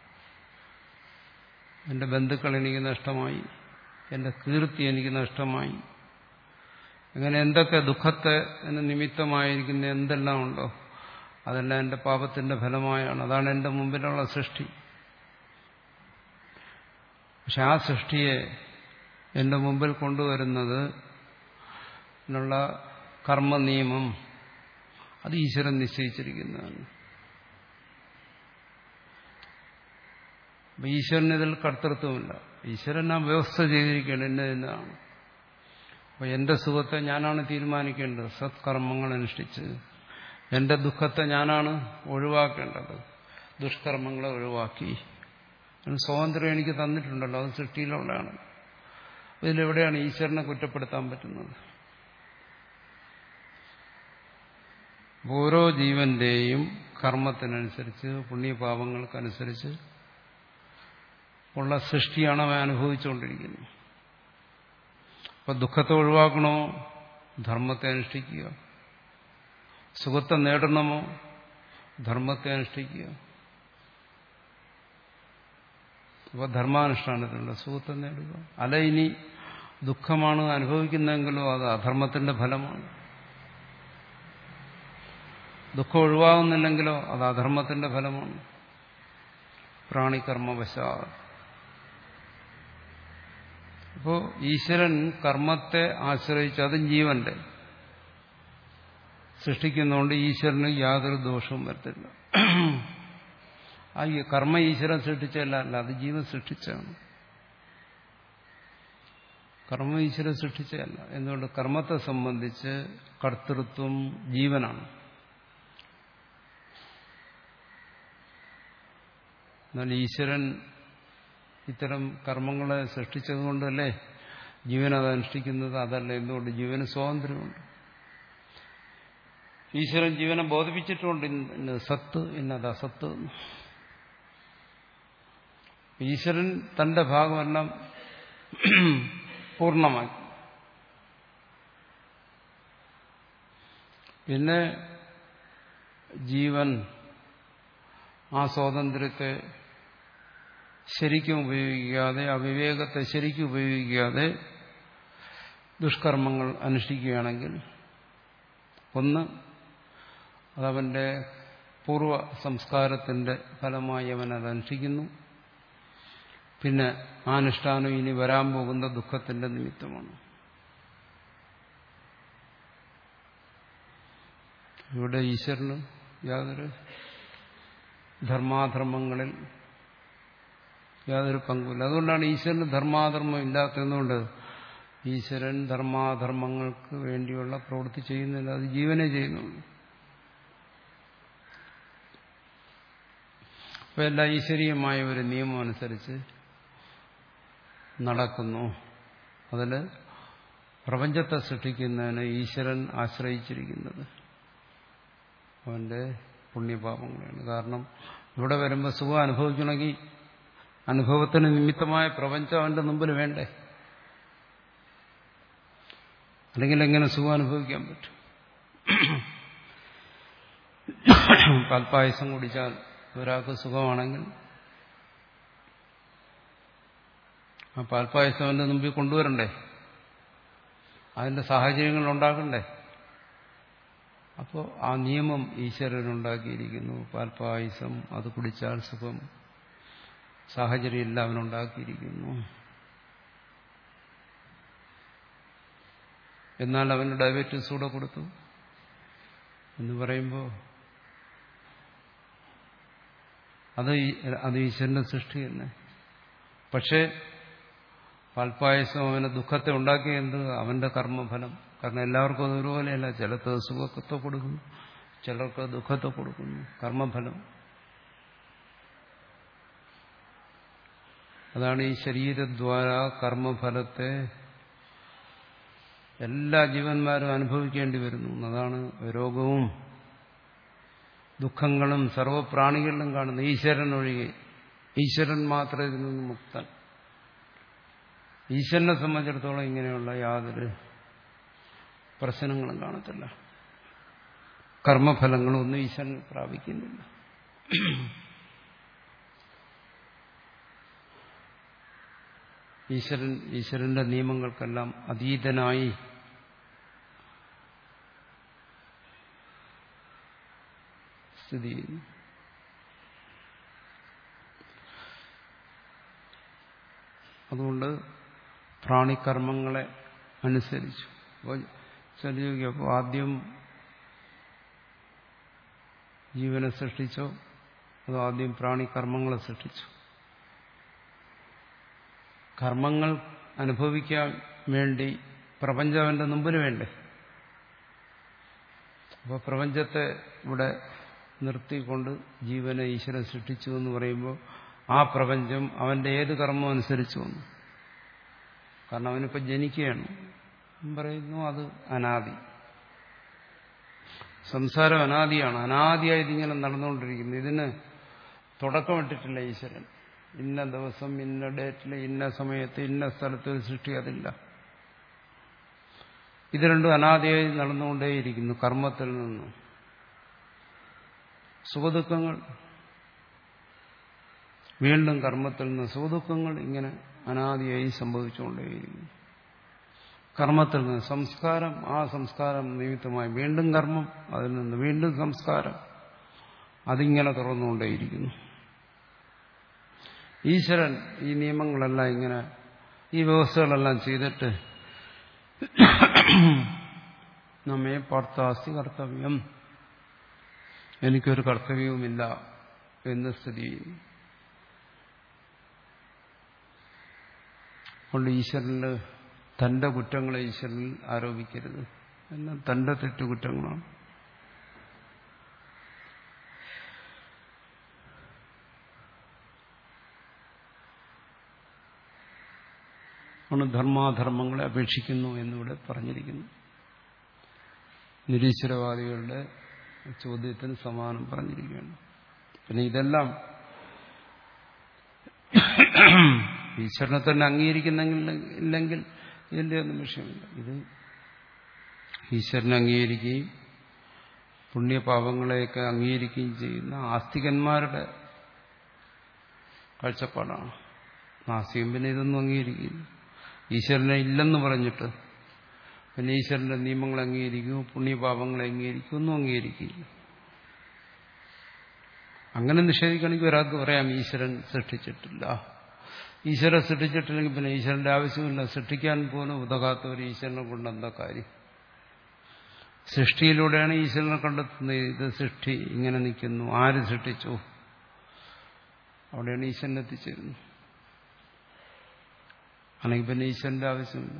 A: എന്റെ ബന്ധുക്കൾ എനിക്ക് നഷ്ടമായി, എന്റെ കീർത്തി എനിക്ക് നഷ്ടമായി. അങ്ങനെ എന്തൊക്കെ ദുഃഖത്തെ നിമിത്തമായിരിക്കുന്ന എന്തെല്ലാം ഉണ്ടോ അതെല്ലാം എന്റെ പാപത്തിന്റെ ഫലമായാണ്. അതാണ് എന്റെ മുമ്പിലുള്ള സൃഷ്ടി. പക്ഷെ ആ സൃഷ്ടിയെ എന്റെ മുമ്പിൽ കൊണ്ടുവരുന്നത് എന്നുള്ള കർമ്മനിയമം അത് ഈശ്വരൻ നിശ്ചയിച്ചിരിക്കുന്നതാണ്. ഈശ്വരന് ഇതിൽ കർത്തൃത്വമില്ല. ഈശ്വരൻ ആ വ്യവസ്ഥ ചെയ്തിരിക്കുകയാണ്, എന്നെ എന്നാണ്. അപ്പോൾ എന്റെ സുഖത്തെ ഞാനാണ് തീരുമാനിക്കേണ്ടത്, സത്കർമ്മങ്ങൾ അനുഷ്ഠിച്ച്. എന്റെ ദുഃഖത്തെ ഞാനാണ് ഒഴിവാക്കേണ്ടത്, ദുഷ്കർമ്മങ്ങളെ ഒഴിവാക്കി. സ്വാതന്ത്ര്യം എനിക്ക് തന്നിട്ടുണ്ടല്ലോ, അത് സൃഷ്ടിയിലുള്ളതാണ്. ഇതിലെവിടെയാണ് ഈശ്വരനെ കുറ്റപ്പെടുത്താൻ പറ്റുന്നത്? ഓരോ ജീവന്റെയും കർമ്മത്തിനനുസരിച്ച്, പുണ്യപാപങ്ങൾക്കനുസരിച്ച് ഉള്ള സൃഷ്ടിയാണ് അവൻ അനുഭവിച്ചുകൊണ്ടിരിക്കുന്നത്. അപ്പൊ ദുഃഖത്തെ ഒഴിവാക്കണമോ? ധർമ്മത്തെ അനുഷ്ഠിക്കുക. സുഖത്തെ നേടണമോ? ധർമ്മത്തെ അനുഷ്ഠിക്കുക. അപ്പൊ ധർമാനുഷ്ഠാനത്തിലുള്ള സുഖത്തെ നേടുക. അല്ല, ഇനി ദുഃഖമാണ് അനുഭവിക്കുന്നതെങ്കിലോ അത് അധർമ്മത്തിന്റെ ഫലമാണ്. ദുഃഖം ഒഴിവാകുന്നില്ലെങ്കിലോ അത് അധർമ്മത്തിന്റെ ഫലമാണ്. പ്രാണികർമ്മവശാ. അപ്പോ ഈശ്വരൻ കർമ്മത്തെ ആശ്രയിച്ച്, അതും ജീവന്റെ സൃഷ്ടിക്കുന്നതുകൊണ്ട് ഈശ്വരന് യാതൊരു ദോഷവും വരത്തില്ല. ആ കർമ്മ ഈശ്വരൻ സൃഷ്ടിച്ചല്ല, അല്ല അത് ജീവൻ സൃഷ്ടിച്ചാണ്. കർമ്മ ഈശ്വരൻ സൃഷ്ടിച്ചതല്ല. എന്തുകൊണ്ട്? കർമ്മത്തെ സംബന്ധിച്ച് കർത്തൃത്വം ജീവനാണ്. എന്നാൽ ഈശ്വരൻ ഇത്തരം കർമ്മങ്ങളെ സൃഷ്ടിച്ചതുകൊണ്ടല്ലേ ജീവൻ അത് അനുഷ്ഠിക്കുന്നത്? അതല്ല. എന്തുകൊണ്ട്? ജീവന് സ്വാതന്ത്ര്യമുണ്ട്. ഈശ്വരൻ ജീവനെ ബോധിപ്പിച്ചിട്ടുണ്ട്, ഇന്ന് സത്ത് ഇന്നത് അസത്ത്. ഈശ്വരൻ തന്റെ ഭാഗമെല്ലാം പൂർണ്ണമാക്കി. പിന്നെ ജീവൻ ആ സ്വാതന്ത്ര്യത്തെ ശരിക്കും ഉപയോഗിക്കാതെ, അവിവേകത്തെ ശരിക്കും ഉപയോഗിക്കാതെ ദുഷ്കർമ്മങ്ങൾ അനുഷ്ഠിക്കുകയാണെങ്കിൽ, ഒന്ന് അതവന്റെ പൂർവ സംസ്കാരത്തിന്റെ ഫലമായി അവൻ അത് അനുഷ്ഠിക്കുന്നു. പിന്നെ ആ അനുഷ്ഠാനം ഇനി വരാൻ പോകുന്ന ദുഃഖത്തിന്റെ നിമിത്തമാണ്. ഇവിടെ ഈശ്വരന് യാതൊരു ധർമാധർമ്മങ്ങളിൽ യാതൊരു പങ്കുമില്ല. അതുകൊണ്ടാണ് ഈശ്വരന് ധർമാധർമ്മം ഇല്ലാത്തതുകൊണ്ട് ഈശ്വരൻ ധർമാധർമ്മങ്ങൾക്ക് വേണ്ടിയുള്ള പ്രവൃത്തി ചെയ്യുന്നില്ല, അത് ജീവനെ ചെയ്യുന്നുള്ളൂ. അപ്പൊ എല്ലാം ഈശ്വരീയമായ ഒരു നിയമം അനുസരിച്ച് നടക്കുന്നു. അതിൽ പ്രപഞ്ചത്തെ സൃഷ്ടിക്കുന്നതിന് ഈശ്വരൻ ആശ്രയിച്ചിരിക്കുന്നത് അവന്റെ പുണ്യപാപങ്ങളാണ്. കാരണം ഇവിടെ വരുമ്പോൾ സുഖം അനുഭവിക്കണമെങ്കിൽ അനുഭവത്തിന് നിമിത്തമായ പ്രപഞ്ചം അവന്റെ മുമ്പിൽ വേണ്ടേ? അല്ലെങ്കിൽ എങ്ങനെ സുഖം അനുഭവിക്കാൻ പറ്റും? പാൽപ്പായസം കുടിച്ചാൽ ഒരാൾക്ക് സുഖമാണെങ്കിൽ ആ പാൽപ്പായസം അവന്റെ മുമ്പിൽ കൊണ്ടുവരണ്ടേ? അതിന്റെ സാഹചര്യങ്ങൾ ഉണ്ടാക്കണ്ടേ? അപ്പോൾ ആ നിയമം ഈശ്വരനുണ്ടാക്കിയിരിക്കുന്നു. പാൽപ്പായസം അത് കുടിച്ചാൽ സുഖം, സാഹചര്യം എല്ലാം അവനുണ്ടാക്കിയിരിക്കുന്നു. എന്നാൽ അവന് ഡയബറ്റീസ് കൂടെ കൊടുത്തു എന്ന് പറയുമ്പോൾ അത് അത് ഈശ്വരന്റെ സൃഷ്ടി തന്നെ. പക്ഷേ പാൽപ്പായസം അവന് ദുഃഖത്തെ ഉണ്ടാക്കിയത് അവന്റെ കർമ്മഫലം. കാരണം എല്ലാവർക്കും അത് ഒരുപോലെയല്ല. ചിലർക്ക് സുഖത്തെ കൊടുക്കുന്നു, ചിലർക്ക് ദുഃഖത്തെ കൊടുക്കുന്നു. കർമ്മഫലം അതാണ്. ഈ ശരീരദ്വാര കർമ്മഫലത്തെ എല്ലാ ജീവന്മാരും അനുഭവിക്കേണ്ടി വരുന്നു. അതാണ് രോഗവും ദുഃഖങ്ങളും സർവപ്രാണികളിലും കാണുന്നത്. ഈശ്വരൻ ഒഴികെ, ഈശ്വരൻ മാത്രമേ ഇതിൽ നിന്ന് മുക്തൻ. ഈശ്വരനെ സംബന്ധിച്ചിടത്തോളം ഇങ്ങനെയുള്ള യാതൊരു പ്രശ്നങ്ങളും കാണത്തില്ല. കർമ്മഫലങ്ങളൊന്നും ഈശ്വരൻ പ്രാപിക്കുന്നില്ല. ഈശ്വരൻ ഈശ്വരന്റെ നിയമങ്ങൾക്കെല്ലാം അതീതനായി സ്ഥിതി ചെയ്യുന്നു. അതുകൊണ്ട് പ്രാണികർമ്മങ്ങളെ അനുസരിച്ചു. അപ്പോൾ ആദ്യം ജീവനെ സൃഷ്ടിച്ചോ അതോ ആദ്യം പ്രാണികർമ്മങ്ങളെ സൃഷ്ടിച്ചു? കർമ്മങ്ങൾ അനുഭവിക്കാൻ വേണ്ടി പ്രപഞ്ചം അവന്റെ മുമ്പിൽ വേണ്ടേ? അപ്പോൾ പ്രപഞ്ചത്തെ ഇവിടെ നിർത്തിക്കൊണ്ട് ജീവനെ ഈശ്വരൻ സൃഷ്ടിച്ചു എന്ന് പറയുമ്പോൾ ആ പ്രപഞ്ചം അവന്റെ ഏത് കർമ്മം അനുസരിച്ചു വന്നു. കാരണം അവനിപ്പോൾ ജനിക്കുകയാണ്. പറയുന്നു അത് അനാദി. സംസാരം അനാദിയാണ്. അനാദിയായി ഇതിങ്ങനെ നടന്നുകൊണ്ടിരിക്കുന്നു. ഇതിന് തുടക്കമിട്ടിട്ടില്ല ഈശ്വരൻ. ഇന്ന ദിവസം ഇന്ന ഡേറ്റിൽ ഇന്ന സമയത്ത് ഇന്ന സ്ഥലത്ത് സൃഷ്ടി അതില്ല. ഇത് രണ്ടും അനാദിയായി നടന്നുകൊണ്ടേയിരിക്കുന്നു. കർമ്മത്തിൽ നിന്നും സുഖദുഃഖങ്ങൾ, വീണ്ടും കർമ്മത്തിൽ നിന്ന് സുഖദുഃഖങ്ങൾ ഇങ്ങനെ അനാദിയായി സംഭവിച്ചുകൊണ്ടേയിരിക്കുന്നു. കർമ്മത്തിൽ നിന്ന് സംസ്കാരം, ആ സംസ്കാരം നിമിത്തമായി വീണ്ടും കർമ്മം, അതിൽ നിന്ന് വീണ്ടും സംസ്കാരം, അതിങ്ങനെ തുറന്നുകൊണ്ടേയിരിക്കുന്നു. ഈശ്വരൻ ഈ നിയമങ്ങളെല്ലാം ഇങ്ങനെ, ഈ വ്യവസ്ഥകളെല്ലാം ചെയ്തിട്ട് നമ്മെ പാർത്ഥാസ്തി കർത്തവ്യം, എനിക്കൊരു കർത്തവ്യവുമില്ല എന്ന് സ്ഥിതി ചെയ്യുന്നു. അതുകൊണ്ട് ഈശ്വരന് തന്റെ കുറ്റങ്ങളെ ഈശ്വരനിൽ ആരോപിക്കരുത്. എല്ലാം തന്റെ തെറ്റുകുറ്റങ്ങളാണ്. ആണ് ധർമാധർമ്മങ്ങളെ അപേക്ഷിക്കുന്നു എന്നിവിടെ പറഞ്ഞിരിക്കുന്നു. നിരീശ്വരവാദികളുടെ ചോദ്യത്തിന് സമാനം പറഞ്ഞിരിക്കുകയാണ്. പിന്നെ ഇതെല്ലാം ഈശ്വരനെ തന്നെ അംഗീകരിക്കുന്നെങ്കിൽ ഇല്ലെങ്കിൽ ഇതിൻ്റെ ഒന്നും വിഷയമില്ല. ഇത് ഈശ്വരനെ അംഗീകരിക്കുകയും പുണ്യപാപങ്ങളെയൊക്കെ അംഗീകരിക്കുകയും ചെയ്യുന്ന ആസ്തികന്മാരുടെ കാഴ്ചപ്പാടാണ്. നാസ്തികൻ പിന്നെ ഇതൊന്നും അംഗീകരിക്കില്ല. ഈശ്വരനെ ഇല്ലെന്ന് പറഞ്ഞിട്ട് പിന്നെ ഈശ്വരന്റെ നിയമങ്ങൾ അംഗീകരിക്കും, പുണ്യപാപങ്ങളെ അംഗീകരിക്കും, ഒന്നും അംഗീകരിക്കില്ല. അങ്ങനെ നിഷേധിക്കണമെങ്കിൽ ഒരാൾക്ക് പറയാം ഈശ്വരൻ സൃഷ്ടിച്ചിട്ടില്ല. ഈശ്വരൻ സൃഷ്ടിച്ചിട്ടില്ലെങ്കിൽ പിന്നെ ഈശ്വരന്റെ ആവശ്യമില്ല. സൃഷ്ടിക്കാൻ പോലും ഉതകാത്ത ഒരു ഈശ്വരനെ കൊണ്ട് എന്താ കാര്യം? സൃഷ്ടിയിലൂടെയാണ് ഈശ്വരനെ കണ്ടെത്തുന്നത്. ഇത് സൃഷ്ടി ഇങ്ങനെ നിൽക്കുന്നു, ആര് സൃഷ്ടിച്ചു? അവിടെയാണ് ഈശ്വരൻ എത്തിച്ചേരുന്നത്. അല്ലെങ്കിൽ പിന്നെ ഈശ്വരന്റെ ആവശ്യമില്ല.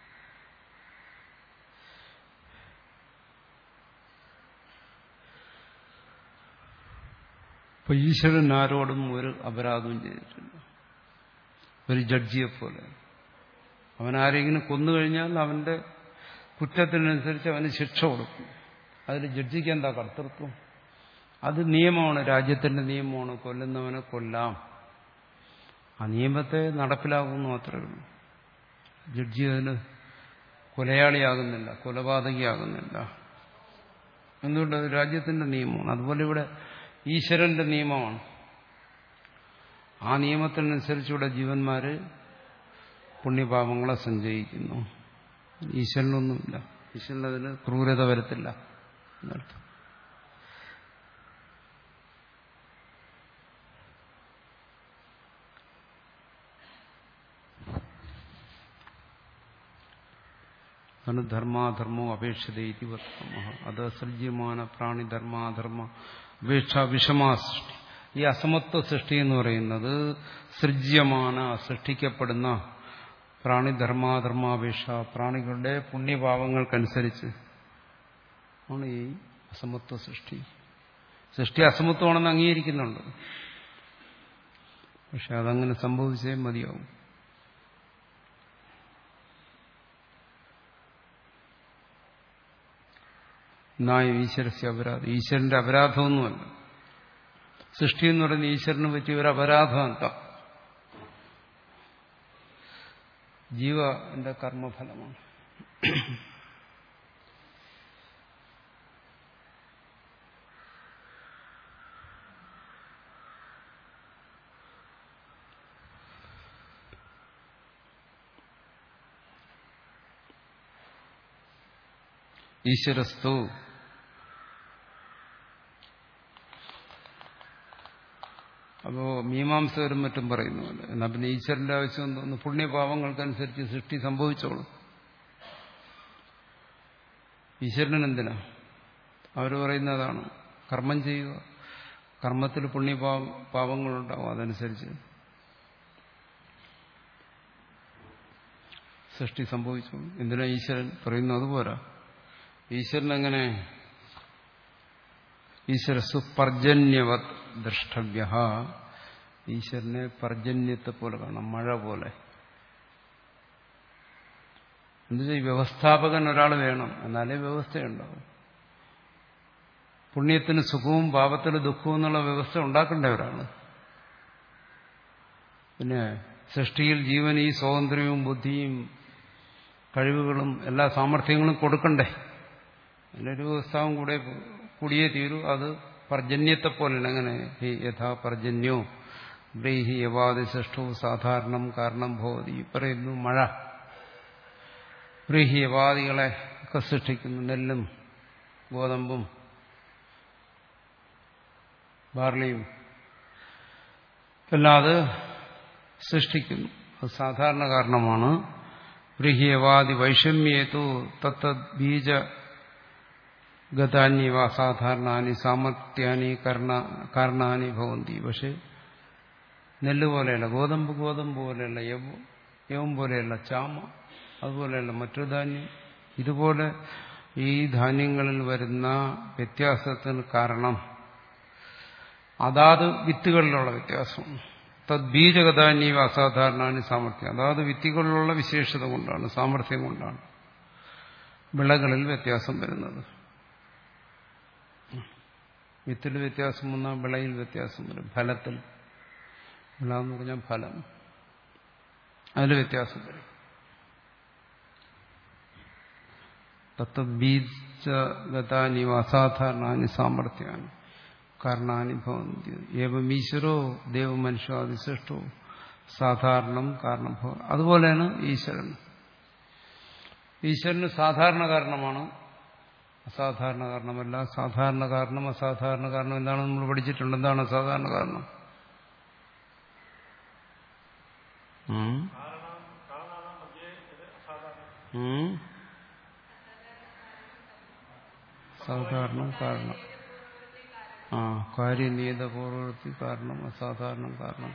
A: അപ്പൊ ഈശ്വരൻ ആരോടും ഒരു അപരാധവും ചെയ്തിട്ടില്ല. ഒരു ജഡ്ജിയെപ്പോലെ അവൻ ആരെങ്കിലും കൊന്നുകഴിഞ്ഞാൽ അവന്റെ കുറ്റത്തിനനുസരിച്ച് അവന് ശിക്ഷ കൊടുക്കും. അതിൽ ജഡ്ജിക്ക് എന്താ കർത്തൃത്വം? അത് നിയമമാണ്, രാജ്യത്തിന്റെ നിയമമാണ്. കൊല്ലുന്നവനെ കൊല്ലാം. ആ നിയമത്തെ നടപ്പിലാകുന്നു, അത്രയേ ഉള്ളൂ. ജഡ്ജി അതിന് കൊലയാളിയാകുന്നില്ല, കൊലപാതകിയാകുന്നില്ല. എന്തുകൊണ്ട്? അത് രാജ്യത്തിന്റെ നിയമമാണ്. അതുപോലെ ഇവിടെ ഈശ്വരന്റെ നിയമമാണ്. ആ നിയമത്തിനനുസരിച്ചുകൂടെ ജീവന്മാര് പുണ്യപാപങ്ങളെ സഞ്ചയിക്കുന്നു. ഈശ്വരനൊന്നുമില്ല. ഈശ്വരൻ അതിന് ക്രൂരത വരത്തില്ല എന്നർത്ഥം. ധർമാധർമ്മോ അപേക്ഷതേതി വർത്തമ അത് സൃജ്യമാന പ്രാണി ധർമാധർമ്മ അപേക്ഷ വിഷമാ സൃഷ്ടി. ഈ അസമത്വ സൃഷ്ടി എന്ന് പറയുന്നത് സൃജ്യമാന, സൃഷ്ടിക്കപ്പെടുന്ന പ്രാണിധർമാധർമാപേക്ഷ, പ്രാണികളുടെ പുണ്യപാവങ്ങൾക്കനുസരിച്ച് ആണ് ഈ അസമത്വ സൃഷ്ടി. സൃഷ്ടി അസമത്വമാണെന്ന് അംഗീകരിക്കുന്നുണ്ട്. പക്ഷെ അതങ്ങനെ സംഭവിച്ചേ മതിയാവും. നായ ഈശ്വരസ്യ അപരാധം, ഈശ്വരന്റെ അപരാധമൊന്നുമല്ല. സൃഷ്ടി എന്ന് പറയുന്ന ഈശ്വരന് പറ്റിയ ഒരു അപരാധം എന്താ? ജീവന്റെ കർമ്മഫലമാണ്. ഈശ്വരസ്തു അപ്പോ മീമാംസകരും മറ്റും പറയുന്നുണ്ട്. എന്നാ പിന്നെ ഈശ്വരന്റെ ആവശ്യം എന്തോന്ന്? പുണ്യപാവങ്ങൾക്കനുസരിച്ച് സൃഷ്ടി സംഭവിച്ചോളും. ഈശ്വരൻ എന്തിനാ? അവർ പറയുന്നതാണ് കർമ്മം ചെയ്യുക, കർമ്മത്തിൽ പുണ്യപാവ പാവങ്ങളുണ്ടാവും, അതനുസരിച്ച് സൃഷ്ടി സംഭവിച്ചോളും. എന്തിനാ ഈശ്വരൻ പറയുന്നു? അതുപോരാ. ഈശ്വരൻ എങ്ങനെ? ഈശ്വര സുപർജന്യവത് ദ്രഷ്ടവ്യ, ഈശ്വരനെ പർജന്യത്തെ പോലെ കാണാം, മഴ പോലെ. എന്നുവെച്ചാൽ ഈ വ്യവസ്ഥാപകൻ ഒരാൾ വേണം, എന്നാലേ വ്യവസ്ഥയുണ്ടാവും. പുണ്യത്തിന് സുഖവും പാപത്തിന് ദുഃഖവും എന്നുള്ള വ്യവസ്ഥ ഉണ്ടാക്കേണ്ട ഒരാള്. പിന്നെ സൃഷ്ടിയിൽ ജീവൻ ഈ സ്വാതന്ത്ര്യവും ബുദ്ധിയും കഴിവുകളും എല്ലാ സാമർഥ്യങ്ങളും കൊടുക്കണ്ടേ. അതിനൊരു വ്യവസ്ഥാവും കൂടെ കൂടിയേ തീരൂ. അത് പർജന്യത്തെ പോലെയാണ്. എങ്ങനെ ഹി യഥാ പർജന്യോ ബ്രീഹി യവാദി സൃഷ്ടു സാധാരണം കാരണം ഭവതി. പറയുന്നു മഴ ബ്രീഹി യവാദികളെ ഒക്കെ സൃഷ്ടിക്കുന്നു. നെല്ലും ഗോതമ്പും ബാർലിയും എല്ലാം അത് സൃഷ്ടിക്കുന്നു. അത് സാധാരണ കാരണമാണ്. ബ്രീഹിയവാദി വൈഷമ്യേതു തത്തത് ബീജ ഗതാന്യവ സാധാരണാനി സാമർത്യാനി കാരണാനി ഭവന്തി. പക്ഷെ നെല്ല് പോലെയല്ല, ഗോതമ്പ് ഗോതമ്പ് പോലെയല്ല, യവം പോലെയല്ല, ചാമ അതുപോലെയല്ല, മറ്റൊരു ധാന്യം. ഇതുപോലെ ഈ ധാന്യങ്ങളിൽ വരുന്ന വ്യത്യാസത്തിന് കാരണം അതാത് വിത്തുകളിലുള്ള വ്യത്യാസം. തദ് ബീജഗതാന്യവ അസാധാരണാനി സാമർത്ഥ്യം. അതാത് വിത്തുകളിലുള്ള വിശേഷത കൊണ്ടാണ്, സാമർത്ഥ്യം കൊണ്ടാണ് വിളകളിൽ വ്യത്യാസം വരുന്നത്. വിത്തിൽ വ്യത്യാസം വന്നാൽ വിളയിൽ വ്യത്യാസം വരും. ഫലത്തിൽ, വിള എന്ന് പറഞ്ഞാൽ ഫലം, അതിൽ വ്യത്യാസം വരും. തത്തദ് ബീജഗതാന്യവ അസാധാരണാനി സാമർത്ഥ്യാനി കാരണാനി ഭവന്തി. ഏവം ഈശ്വരോ ദേവമനുഷ്യാദി സൃഷ്ടോ സാധാരണം കാരണം ഭവ. അതുപോലെയാണ് ഈശ്വരൻ. ഈശ്വരന് സാധാരണ കാരണമാണ്, അസാധാരണ കാരണമല്ല. സാധാരണ കാരണം അസാധാരണ കാരണം എന്താണെന്ന് നമ്മൾ പഠിച്ചിട്ടുണ്ട്. എന്താണ് അസാധാരണ കാരണം? സാധാരണ കാരണം ആ കാര്യനിയത പൂർവ്വവൃത്തി കാരണം അസാധാരണ കാരണം.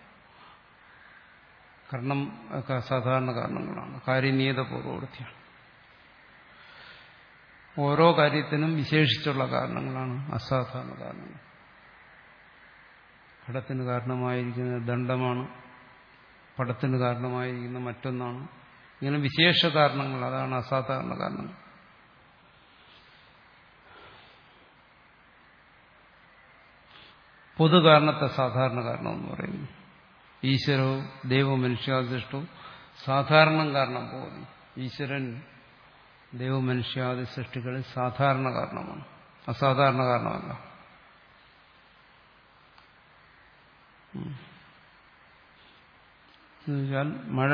A: കാരണം ഒക്കെ അസാധാരണ കാരണങ്ങളാണ്, കാര്യനിയത പൂർവ്വവൃത്തിയാണ്. ഓരോ കാര്യത്തിനും വിശേഷിച്ചുള്ള കാരണങ്ങളാണ് അസാധാരണ കാരണങ്ങൾ. ഘടത്തിന് കാരണമായിരിക്കുന്ന ദണ്ഡമാണ്, പടത്തിന് കാരണമായിരിക്കുന്ന മറ്റൊന്നാണ്. ഇങ്ങനെ വിശേഷ കാരണങ്ങൾ, അതാണ് അസാധാരണ കാരണങ്ങൾ. പൊതു കാരണത്തെ സാധാരണ കാരണം എന്ന് പറയുന്നു. ഈശ്വരോ ദേവ മനുഷ്യാദിഷ്ടോ സാധാരണ കാരണം പോകുന്നു. ഈശ്വരൻ ദേവ മനുഷ്യാദി സൃഷ്ടികളിൽ സാധാരണ കാരണമാണ്, അസാധാരണ കാരണമല്ല. എന്നുവെച്ചാൽ മഴ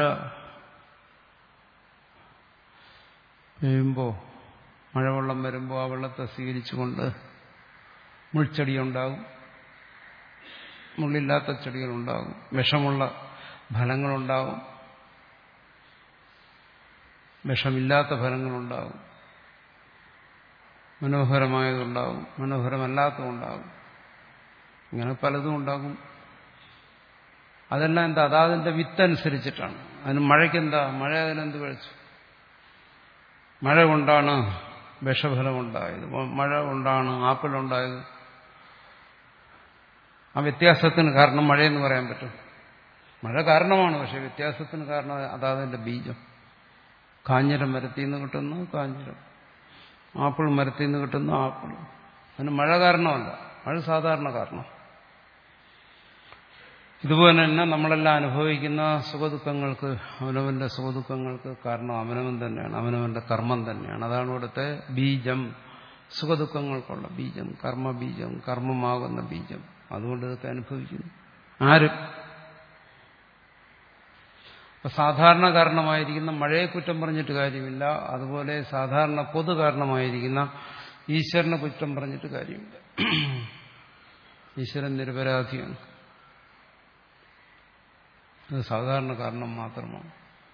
A: പെയ്യുമ്പോൾ, മഴവെള്ളം വരുമ്പോൾ ആ വെള്ളത്തെ സ്വീകരിച്ചുകൊണ്ട് മുൾച്ചെടിയുണ്ടാകും, മുള്ളില്ലാത്ത ചെടികളുണ്ടാകും, വിഷമുള്ള ഫലങ്ങളുണ്ടാകും, വിഷമില്ലാത്ത ഫലങ്ങളുണ്ടാകും, മനോഹരമായതുണ്ടാകും, മനോഹരമല്ലാത്തതുണ്ടാകും, ഇങ്ങനെ പലതും ഉണ്ടാകും. അതെല്ലാം എന്താ? അതാതിന്റെ വിത്തനുസരിച്ചിട്ടാണ്. അതിന് മഴയ്ക്കെന്താ? മഴ അതിനെന്ത് കഴിച്ചു? മഴ കൊണ്ടാണ് വിഷഫലം ഉണ്ടായത്, മഴ കൊണ്ടാണ് ആപ്പിൾ ഉണ്ടായത്. ആ വ്യത്യാസത്തിന് കാരണം മഴയെന്ന് പറയാൻ പറ്റും. മഴ കാരണമാണ്, പക്ഷെ വ്യത്യാസത്തിന് കാരണം അതാതിന്റെ ബീജം. കാഞ്ഞിരം മരത്തിൽ നിന്ന് കിട്ടുന്നു കാഞ്ഞിരം, ആപ്പിൾ മരത്തിൽ നിന്ന് കിട്ടുന്നു ആപ്പിൾ. അതിന് മഴ കാരണമല്ല, മഴ സാധാരണ കാരണം. ഇതുപോലെ തന്നെ നമ്മളെല്ലാം അനുഭവിക്കുന്ന സുഖദുഃഖങ്ങൾക്ക്, അവനവന്റെ സുഖദുഃഖങ്ങൾക്ക് കാരണം അവനവൻ തന്നെയാണ്, അവനവന്റെ കർമ്മം തന്നെയാണ്. അതാണ് ഇവിടുത്തെ ബീജം, സുഖദുഃഖങ്ങൾക്കുള്ള ബീജം, കർമ്മബീജം, കർമ്മമാകുന്ന ബീജം. അതുകൊണ്ട് ഇതൊക്കെ അനുഭവിക്കുന്നു ആരും. അപ്പൊ സാധാരണ കാരണമായിരിക്കുന്ന മഴയെ കുറ്റം പറഞ്ഞിട്ട് കാര്യമില്ല. അതുപോലെ സാധാരണ പൊതു കാരണമായിരിക്കുന്ന ഈശ്വരനെ കുറ്റം പറഞ്ഞിട്ട് കാര്യമില്ല. ഈശ്വരൻ നിരപരാധിയാണ്, അത് സാധാരണ കാരണം മാത്രമാണ്.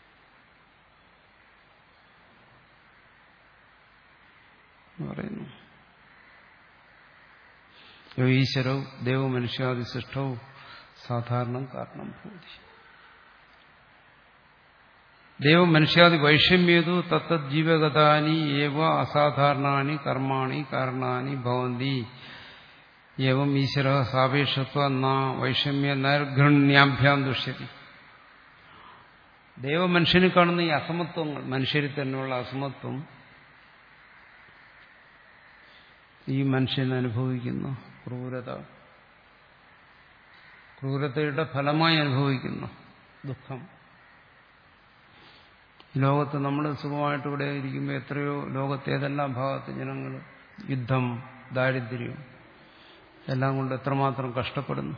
A: പറയുന്നു ഈശ്വരോ ദേവ മനുഷ്യാദി സൃഷ്ടവും സാധാരണ കാരണം ഭൂതി. ദേവ മനുഷ്യാദി വൈഷമ്യേതു തത്തത് ജീവഗതാനി ഏവ അസാധാരണാനി കർമാണി കാരണാനി ഭവന്തി. ഏവം ഈശ്വര സാപേക്ഷത്വ ന വൈഷമ്യ നൈർഘണ്യാഭ്യാം ദുഷ്യതി. ദൈവം മനുഷ്യന് കാണുന്ന ഈ അസമത്വങ്ങൾ, മനുഷ്യരിൽ തന്നെയുള്ള അസമത്വം ഈ മനുഷ്യൻ അനുഭവിക്കുന്നു. ക്രൂരത, ക്രൂരതയുടെ ഫലമായി അനുഭവിക്കുന്നു ദുഃഖം. ലോകത്ത് നമ്മൾ സുഖമായിട്ട് ഇവിടെ ഇരിക്കുമ്പോൾ എത്രയോ ലോകത്തെ ഏതെല്ലാം ഭാഗത്ത് ജനങ്ങൾ യുദ്ധം, ദാരിദ്ര്യം എല്ലാം കൊണ്ട് എത്രമാത്രം കഷ്ടപ്പെടുന്നു.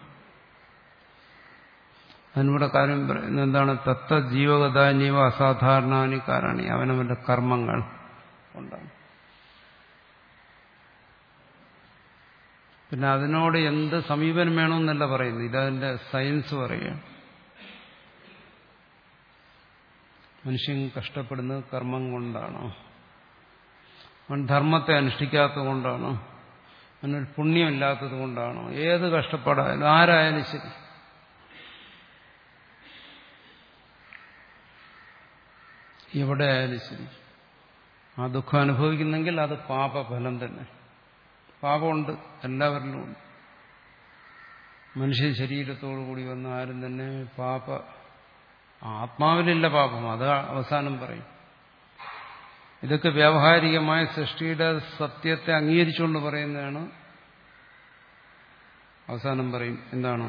A: അതിനൂടെ കാര്യം പറയുന്നത് എന്താണ്? തത്ത ജീവഗതാന്യവ അസാധാരണാനി കാരണി, അവനവന്റെ കർമ്മങ്ങൾ കൊണ്ടാണ്. പിന്നെ അതിനോട് എന്ത് സമീപനം വേണമെന്നല്ല പറയുന്നത്, ഇതതിന്റെ സയൻസ് പറയുകയാണ്. മനുഷ്യൻ കഷ്ടപ്പെടുന്നത് കർമ്മം കൊണ്ടാണോ? അവൻ ധർമ്മത്തെ അനുഷ്ഠിക്കാത്തത് കൊണ്ടാണോ? അവനൊരു പുണ്യമില്ലാത്തത് കൊണ്ടാണോ? ഏത് കഷ്ടപ്പാടായാലും ആരായാലും ശരി, എവിടെ ആയാലും ശരി, ആ ദുഃഖം അനുഭവിക്കുന്നെങ്കിൽ അത് പാപഫലം തന്നെ. പാപമുണ്ട്, എല്ലാവരിലും ഉണ്ട്. മനുഷ്യ ശരീരത്തോടു കൂടി വന്ന ആരും തന്നെ പാപ ആത്മാവിലില്ല പാപം, അത് അവസാനം പറയും. ഇതൊക്കെ വ്യാവഹാരികമായ സൃഷ്ടിയുടെ സത്യത്തെ അംഗീകരിച്ചുകൊണ്ട് പറയുന്നതാണ്. അവസാനം പറയും എന്താണ്?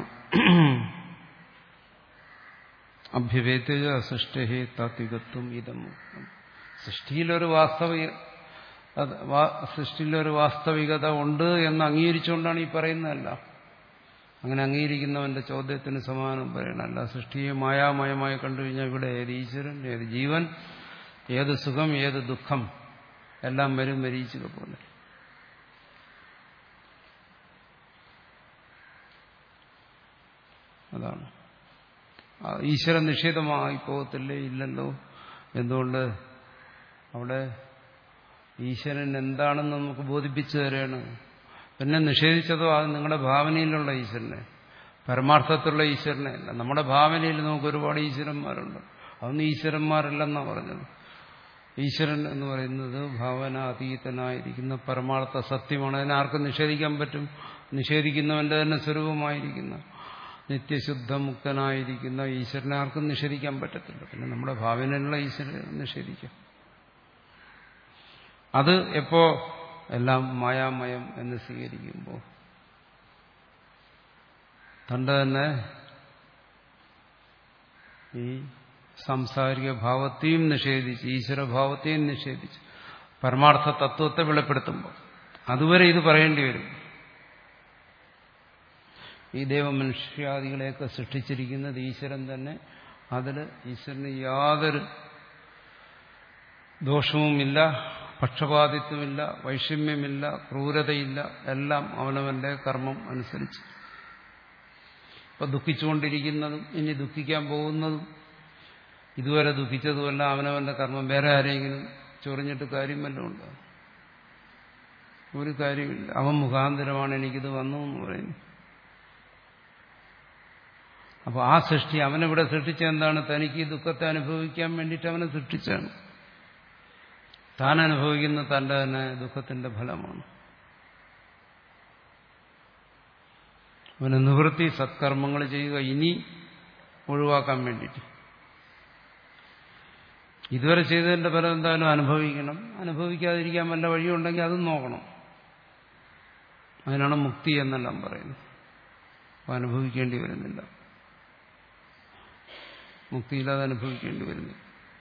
A: അഭ്യവേദ്യ സൃഷ്ടി താത്വികത്വം ഇതം. സൃഷ്ടിയിലൊരു വാസ്തവിക സൃഷ്ടിയിലൊരു വാസ്തവികത ഉണ്ട് എന്ന് അംഗീകരിച്ചുകൊണ്ടാണ് ഈ പറയുന്നതല്ല. അങ്ങനെ അംഗീകരിക്കുന്നവന്റെ ചോദ്യത്തിന് സമാനം പറയണല്ല. സൃഷ്ടിയെ മായാമയമായി കണ്ടുകഴിഞ്ഞാൽ ഇവിടെ ഏത് ഈശ്വരൻ, ഏത് ജീവൻ, ഏത് സുഖം, ഏത് ദുഃഖം എല്ലാം വരും മരീചിക പോലെ. അതാണ്. ഈശ്വരൻ നിഷേധമായി പോകത്തില്ലേ? ഇല്ലല്ലോ. എന്തുകൊണ്ട്? അവിടെ ഈശ്വരൻ എന്താണെന്ന് നമുക്ക് ബോധിപ്പിച്ചു തരാണ്. പിന്നെ നിഷേധിച്ചതോ അത് നിങ്ങളുടെ ഭാവനയിലുള്ള ഈശ്വരനെ, പരമാർത്ഥത്തിലുള്ള ഈശ്വരനെ അല്ല. നമ്മുടെ ഭാവനയിൽ നമുക്ക് ഒരുപാട് ഈശ്വരന്മാരുണ്ട്. അതൊന്നും ഈശ്വരന്മാരല്ലെന്നാണ് പറഞ്ഞത്. ഈശ്വരൻ എന്ന് പറയുന്നത് ഭാവന അതീതനായിരിക്കുന്ന പരമാർത്ഥ സത്യമാണ്. അതിനാർക്കും നിഷേധിക്കാൻ പറ്റും? നിഷേധിക്കുന്നവന്റെ തന്നെ സ്വരൂപമായിരിക്കുന്ന നിത്യശുദ്ധ മുക്തനായിരിക്കുന്ന ഈശ്വരനെ ആർക്കും നിഷേധിക്കാൻ പറ്റത്തില്ല. പിന്നെ നമ്മുടെ ഭാവനയിലുള്ള ഈശ്വരനെ നിഷേധിക്കാം. അത് എപ്പോ? എല്ലാം മായാമയം എന്ന് സ്വീകരിക്കുമ്പോൾ തന്റെ തന്നെ ഈ സാംസാരിക ഭാവത്തെയും നിഷേധിച്ച് ഈശ്വരഭാവത്തെയും നിഷേധിച്ച് പരമാർത്ഥ തത്വത്തെ വെളിപ്പെടുത്തുമ്പോൾ അതുവരെ ഇത് പറയേണ്ടി വരും. ഈ ദേവമനുഷ്യാദികളെയൊക്കെ സൃഷ്ടിച്ചിരിക്കുന്നത് ഈശ്വരൻ തന്നെ. അതിൽ ഈശ്വരന് യാതൊരു ദോഷവുമില്ല, പക്ഷപാതിത്വമില്ല, വൈഷമ്യമില്ല, ക്രൂരതയില്ല. എല്ലാം അവനവന്റെ കർമ്മം അനുസരിച്ച്. ഇപ്പൊ ദുഃഖിച്ചുകൊണ്ടിരിക്കുന്നതും ഇനി ദുഃഖിക്കാൻ പോകുന്നതും ഇതുവരെ ദുഃഖിച്ചതുമല്ല അവനവന്റെ കർമ്മം. വേറെ ആരെങ്കിലും ചൊറിഞ്ഞിട്ട് കാര്യം വല്ലതും ഉണ്ടോ? ഒരു കാര്യമില്ല. അവൻ മുഖാന്തരമാണ് എനിക്കിത് വന്നു എന്ന് പറയുന്നു. അപ്പോൾ ആ സൃഷ്ടി അവനെവിടെ സൃഷ്ടിച്ച എന്താണ്? തനിക്ക് ഈ ദുഃഖത്തെ അനുഭവിക്കാൻ വേണ്ടിയിട്ട് അവനെ സൃഷ്ടിച്ചാണ്. താൻ അനുഭവിക്കുന്ന തന്റെ തന്നെ ദുഃഖത്തിന്റെ ഫലമാണ്. അവന് നിവൃത്തി സത്കർമ്മങ്ങൾ ചെയ്യുക ഇനി ഒഴിവാക്കാൻ വേണ്ടിയിട്ട്. ഇതുവരെ ചെയ്തതിന്റെ ഫലം എന്തായാലും അനുഭവിക്കണം. അനുഭവിക്കാതിരിക്കാൻ വല്ല വഴിയുണ്ടെങ്കിൽ അതും നോക്കണം. അതിനാണ് മുക്തി എന്നെല്ലാം പറയുന്നത്. അപ്പം അനുഭവിക്കേണ്ടി വരുന്നില്ല. മുക്തിയില്ലാതെ അനുഭവിക്കേണ്ടി വരുന്നു.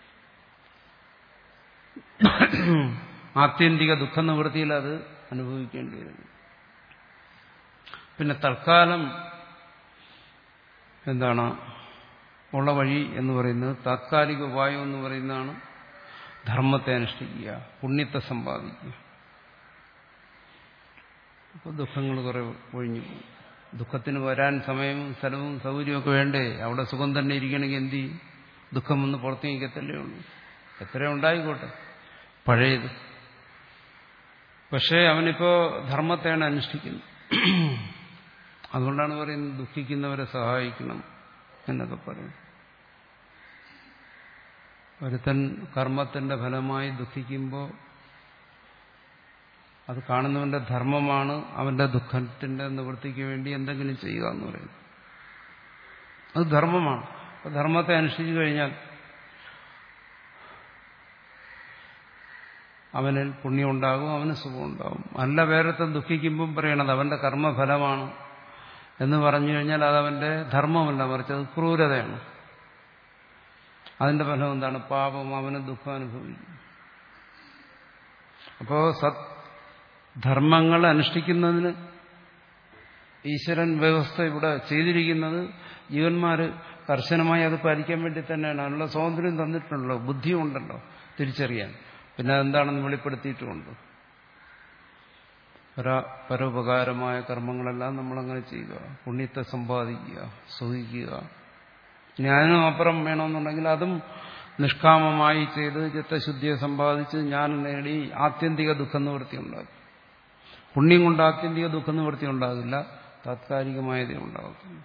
A: ആത്യന്തിക ദുഃഖ നിവൃത്തിയിൽ അത് അനുഭവിക്കേണ്ടി വരുന്നു. പിന്നെ തൽക്കാലം എന്താണ് ഉള്ള വഴി എന്ന് പറയുന്നത്, താത്കാലിക ഉപായം എന്ന് പറയുന്നതാണ് ധർമ്മത്തെ അനുഷ്ഠിക്കുക, പുണ്യത്തെ സമ്പാദിക്കുക. അപ്പോൾ ദുഃഖങ്ങൾ കുറെ ഒഴിഞ്ഞു പോകും. ദുഃഖത്തിന് വരാൻ സമയവും സ്ഥലവും സൗകര്യമൊക്കെ വേണ്ടേ? അവിടെ സുഖം തന്നെ ഇരിക്കണമെങ്കിൽ എന്ത് ചെയ്യും? ദുഃഖം ഒന്ന് പുറത്തു നീക്കത്തല്ലേ ഉള്ളൂ. എത്ര ഉണ്ടായിക്കോട്ടെ പഴയത്. പക്ഷേ അവനിപ്പോ ധർമ്മത്തെയാണ് അനുഷ്ഠിക്കുന്നത്. അതുകൊണ്ടാണ് പറയുന്നത് ദുഃഖിക്കുന്നവരെ സഹായിക്കണം എന്നൊക്കെ പറയും. ഒരുത്തൻ കർമ്മത്തിന്റെ ഫലമായി ദുഃഖിക്കുമ്പോൾ അത് കാണുന്നവന്റെ ധർമ്മമാണ് അവന്റെ ദുഃഖത്തിന്റെ നിവൃത്തിക്ക് വേണ്ടി എന്തെങ്കിലും ചെയ്യുക എന്ന് പറയുന്നത്. അത് ധർമ്മമാണ്. അപ്പൊ ധർമ്മത്തെ അനുഷ്ഠിച്ചു കഴിഞ്ഞാൽ അവനിൽ പുണ്യം ഉണ്ടാകും, അവന് സുഖം ഉണ്ടാകും. അല്ല വേറത്തെ ദുഃഖിക്കുമ്പം പറയണത് അവന്റെ കർമ്മഫലമാണ് എന്ന് പറഞ്ഞു കഴിഞ്ഞാൽ അതവന്റെ ധർമ്മമല്ല, മറിച്ച് അത് ക്രൂരതയാണ്. അതിന്റെ ഫലം എന്താണ്? പാപം, അവന് ദുഃഖം അനുഭവിക്കും. അപ്പോ സത് ധർമ്മങ്ങൾ അനുഷ്ഠിക്കുന്നതിന് ഈശ്വരൻ വ്യവസ്ഥ ഇവിടെ ചെയ്തിരിക്കുന്നത് ജീവന്മാര് കർശനമായി അത് പാലിക്കാൻ വേണ്ടി തന്നെയാണ്. അതിനുള്ള സ്വാതന്ത്ര്യം തന്നിട്ടുണ്ടല്ലോ, ബുദ്ധിയും ഉണ്ടല്ലോ തിരിച്ചറിയാൻ. പിന്നെ അതെന്താണെന്ന് വെളിപ്പെടുത്തിയിട്ടുമുണ്ട്. പര പരോപകാരമായ കർമ്മങ്ങളെല്ലാം നമ്മളങ്ങനെ ചെയ്യുക, പുണ്യത്തെ സമ്പാദിക്കുക, സുഖിക്കുക. ഇനി അതിനും അപ്പുറം വേണമെന്നുണ്ടെങ്കിൽ അതും നിഷ്കാമമായി ചെയ്ത് ചിത്തശുദ്ധിയെ സമ്പാദിച്ച് ജ്ഞാനം നേടി ആത്യന്തിക ദുഃഖ നിവൃത്തി ഉണ്ടാകും. പുണ്യം കൊണ്ട് ആത്യന്തിക ദുഃഖ നിവൃത്തി ഉണ്ടാകില്ല, താത്കാലികമായതേ ഉണ്ടാകത്തുള്ളൂ.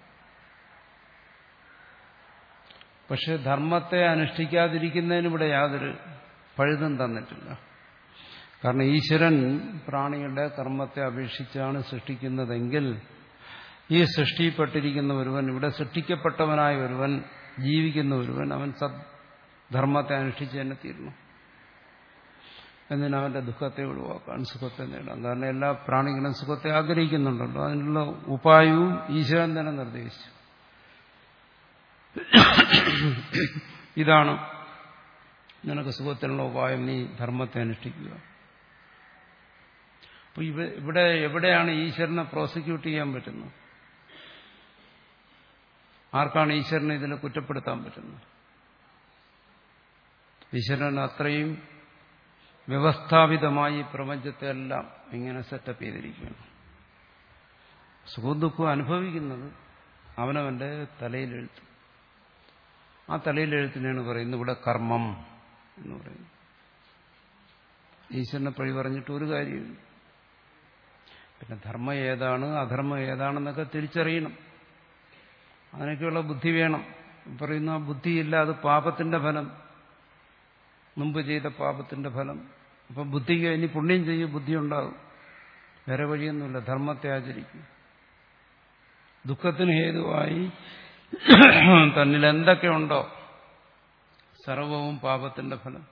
A: പക്ഷെ ധർമ്മത്തെ അനുഷ്ഠിക്കാതിരിക്കുന്നതിന് ഇവിടെ യാതൊരു പഴുതും തന്നിട്ടില്ല. കാരണം ഈശ്വരൻ പ്രാണികളുടെ കർമ്മത്തെ അപേക്ഷിച്ചാണ് സൃഷ്ടിക്കുന്നതെങ്കിൽ ഈ സൃഷ്ടിപ്പെട്ടിരിക്കുന്ന ഒരുവൻ, ഇവിടെ സൃഷ്ടിക്കപ്പെട്ടവനായ ഒരുവൻ, ജീവിക്കുന്ന ഒരുവൻ, അവൻ സദ്ധർമ്മത്തെ അനുഷ്ഠിച്ച് തന്നെ തീരണം. എന്തിനവന്റെ ദുഃഖത്തെ ഒഴിവാക്കാൻ, സുഖത്തെ നേടാൻ. കാരണം എല്ലാ പ്രാണികളും സുഖത്തെ ആഗ്രഹിക്കുന്നുണ്ടല്ലോ. അതിനുള്ള ഉപായവും ഈശ്വരൻ തന്നെ നിർദ്ദേശിച്ചു. ഇതാണ് നിനക്ക് സുഖത്തിനുള്ള ഉപായം, നീ ധർമ്മത്തെ അനുഷ്ഠിക്കുക. അപ്പൊ ഇവിടെ എവിടെയാണ് ഈശ്വരനെ പ്രോസിക്യൂട്ട് ചെയ്യാൻ പറ്റുന്നത്? ആർക്കാണ് ഈശ്വരനെ ഇതിനെ കുറ്റപ്പെടുത്താൻ പറ്റുന്നത്? ഈശ്വരൻ അത്രയും വ്യവസ്ഥാപിതമായി പ്രപഞ്ചത്തെ എല്ലാം ഇങ്ങനെ സെറ്റപ്പ് ചെയ്തിരിക്കുകയാണ്. സുഖവും ദുഃഖവും അനുഭവിക്കുന്നത് അവനവന്റെ തലയിലെഴുത്ത്. ആ തലയിലെഴുത്തിനാണ് പറയുന്നത് ഇവിടെ കർമ്മം എന്ന് പറയുന്നത്. ഈശ്വരനെ പഴി പറഞ്ഞിട്ട് ഒരു കാര്യമില്ല. പിന്നെ ധർമ്മം ഏതാണ് അധർമ്മം ഏതാണെന്നൊക്കെ തിരിച്ചറിയണം. അതിനൊക്കെയുള്ള ബുദ്ധി വേണം. പറയുന്ന ആ ബുദ്ധിയില്ല, അത് പാപത്തിന്റെ ഫലം, മുമ്പ് ചെയ്ത പാപത്തിന്റെ ഫലം. അപ്പം ബുദ്ധിക്ക് ഇനി പുണ്യം ചെയ്യും, ബുദ്ധി ഉണ്ടാകും. വേറെ വഴിയൊന്നുമില്ല, ധർമ്മത്തെ ആചരിക്കും. ദുഃഖത്തിന് ഹേതുവായി തന്നിൽ എന്തൊക്കെയുണ്ടോ സർവവും പാപത്തിന്റെ ഫലം.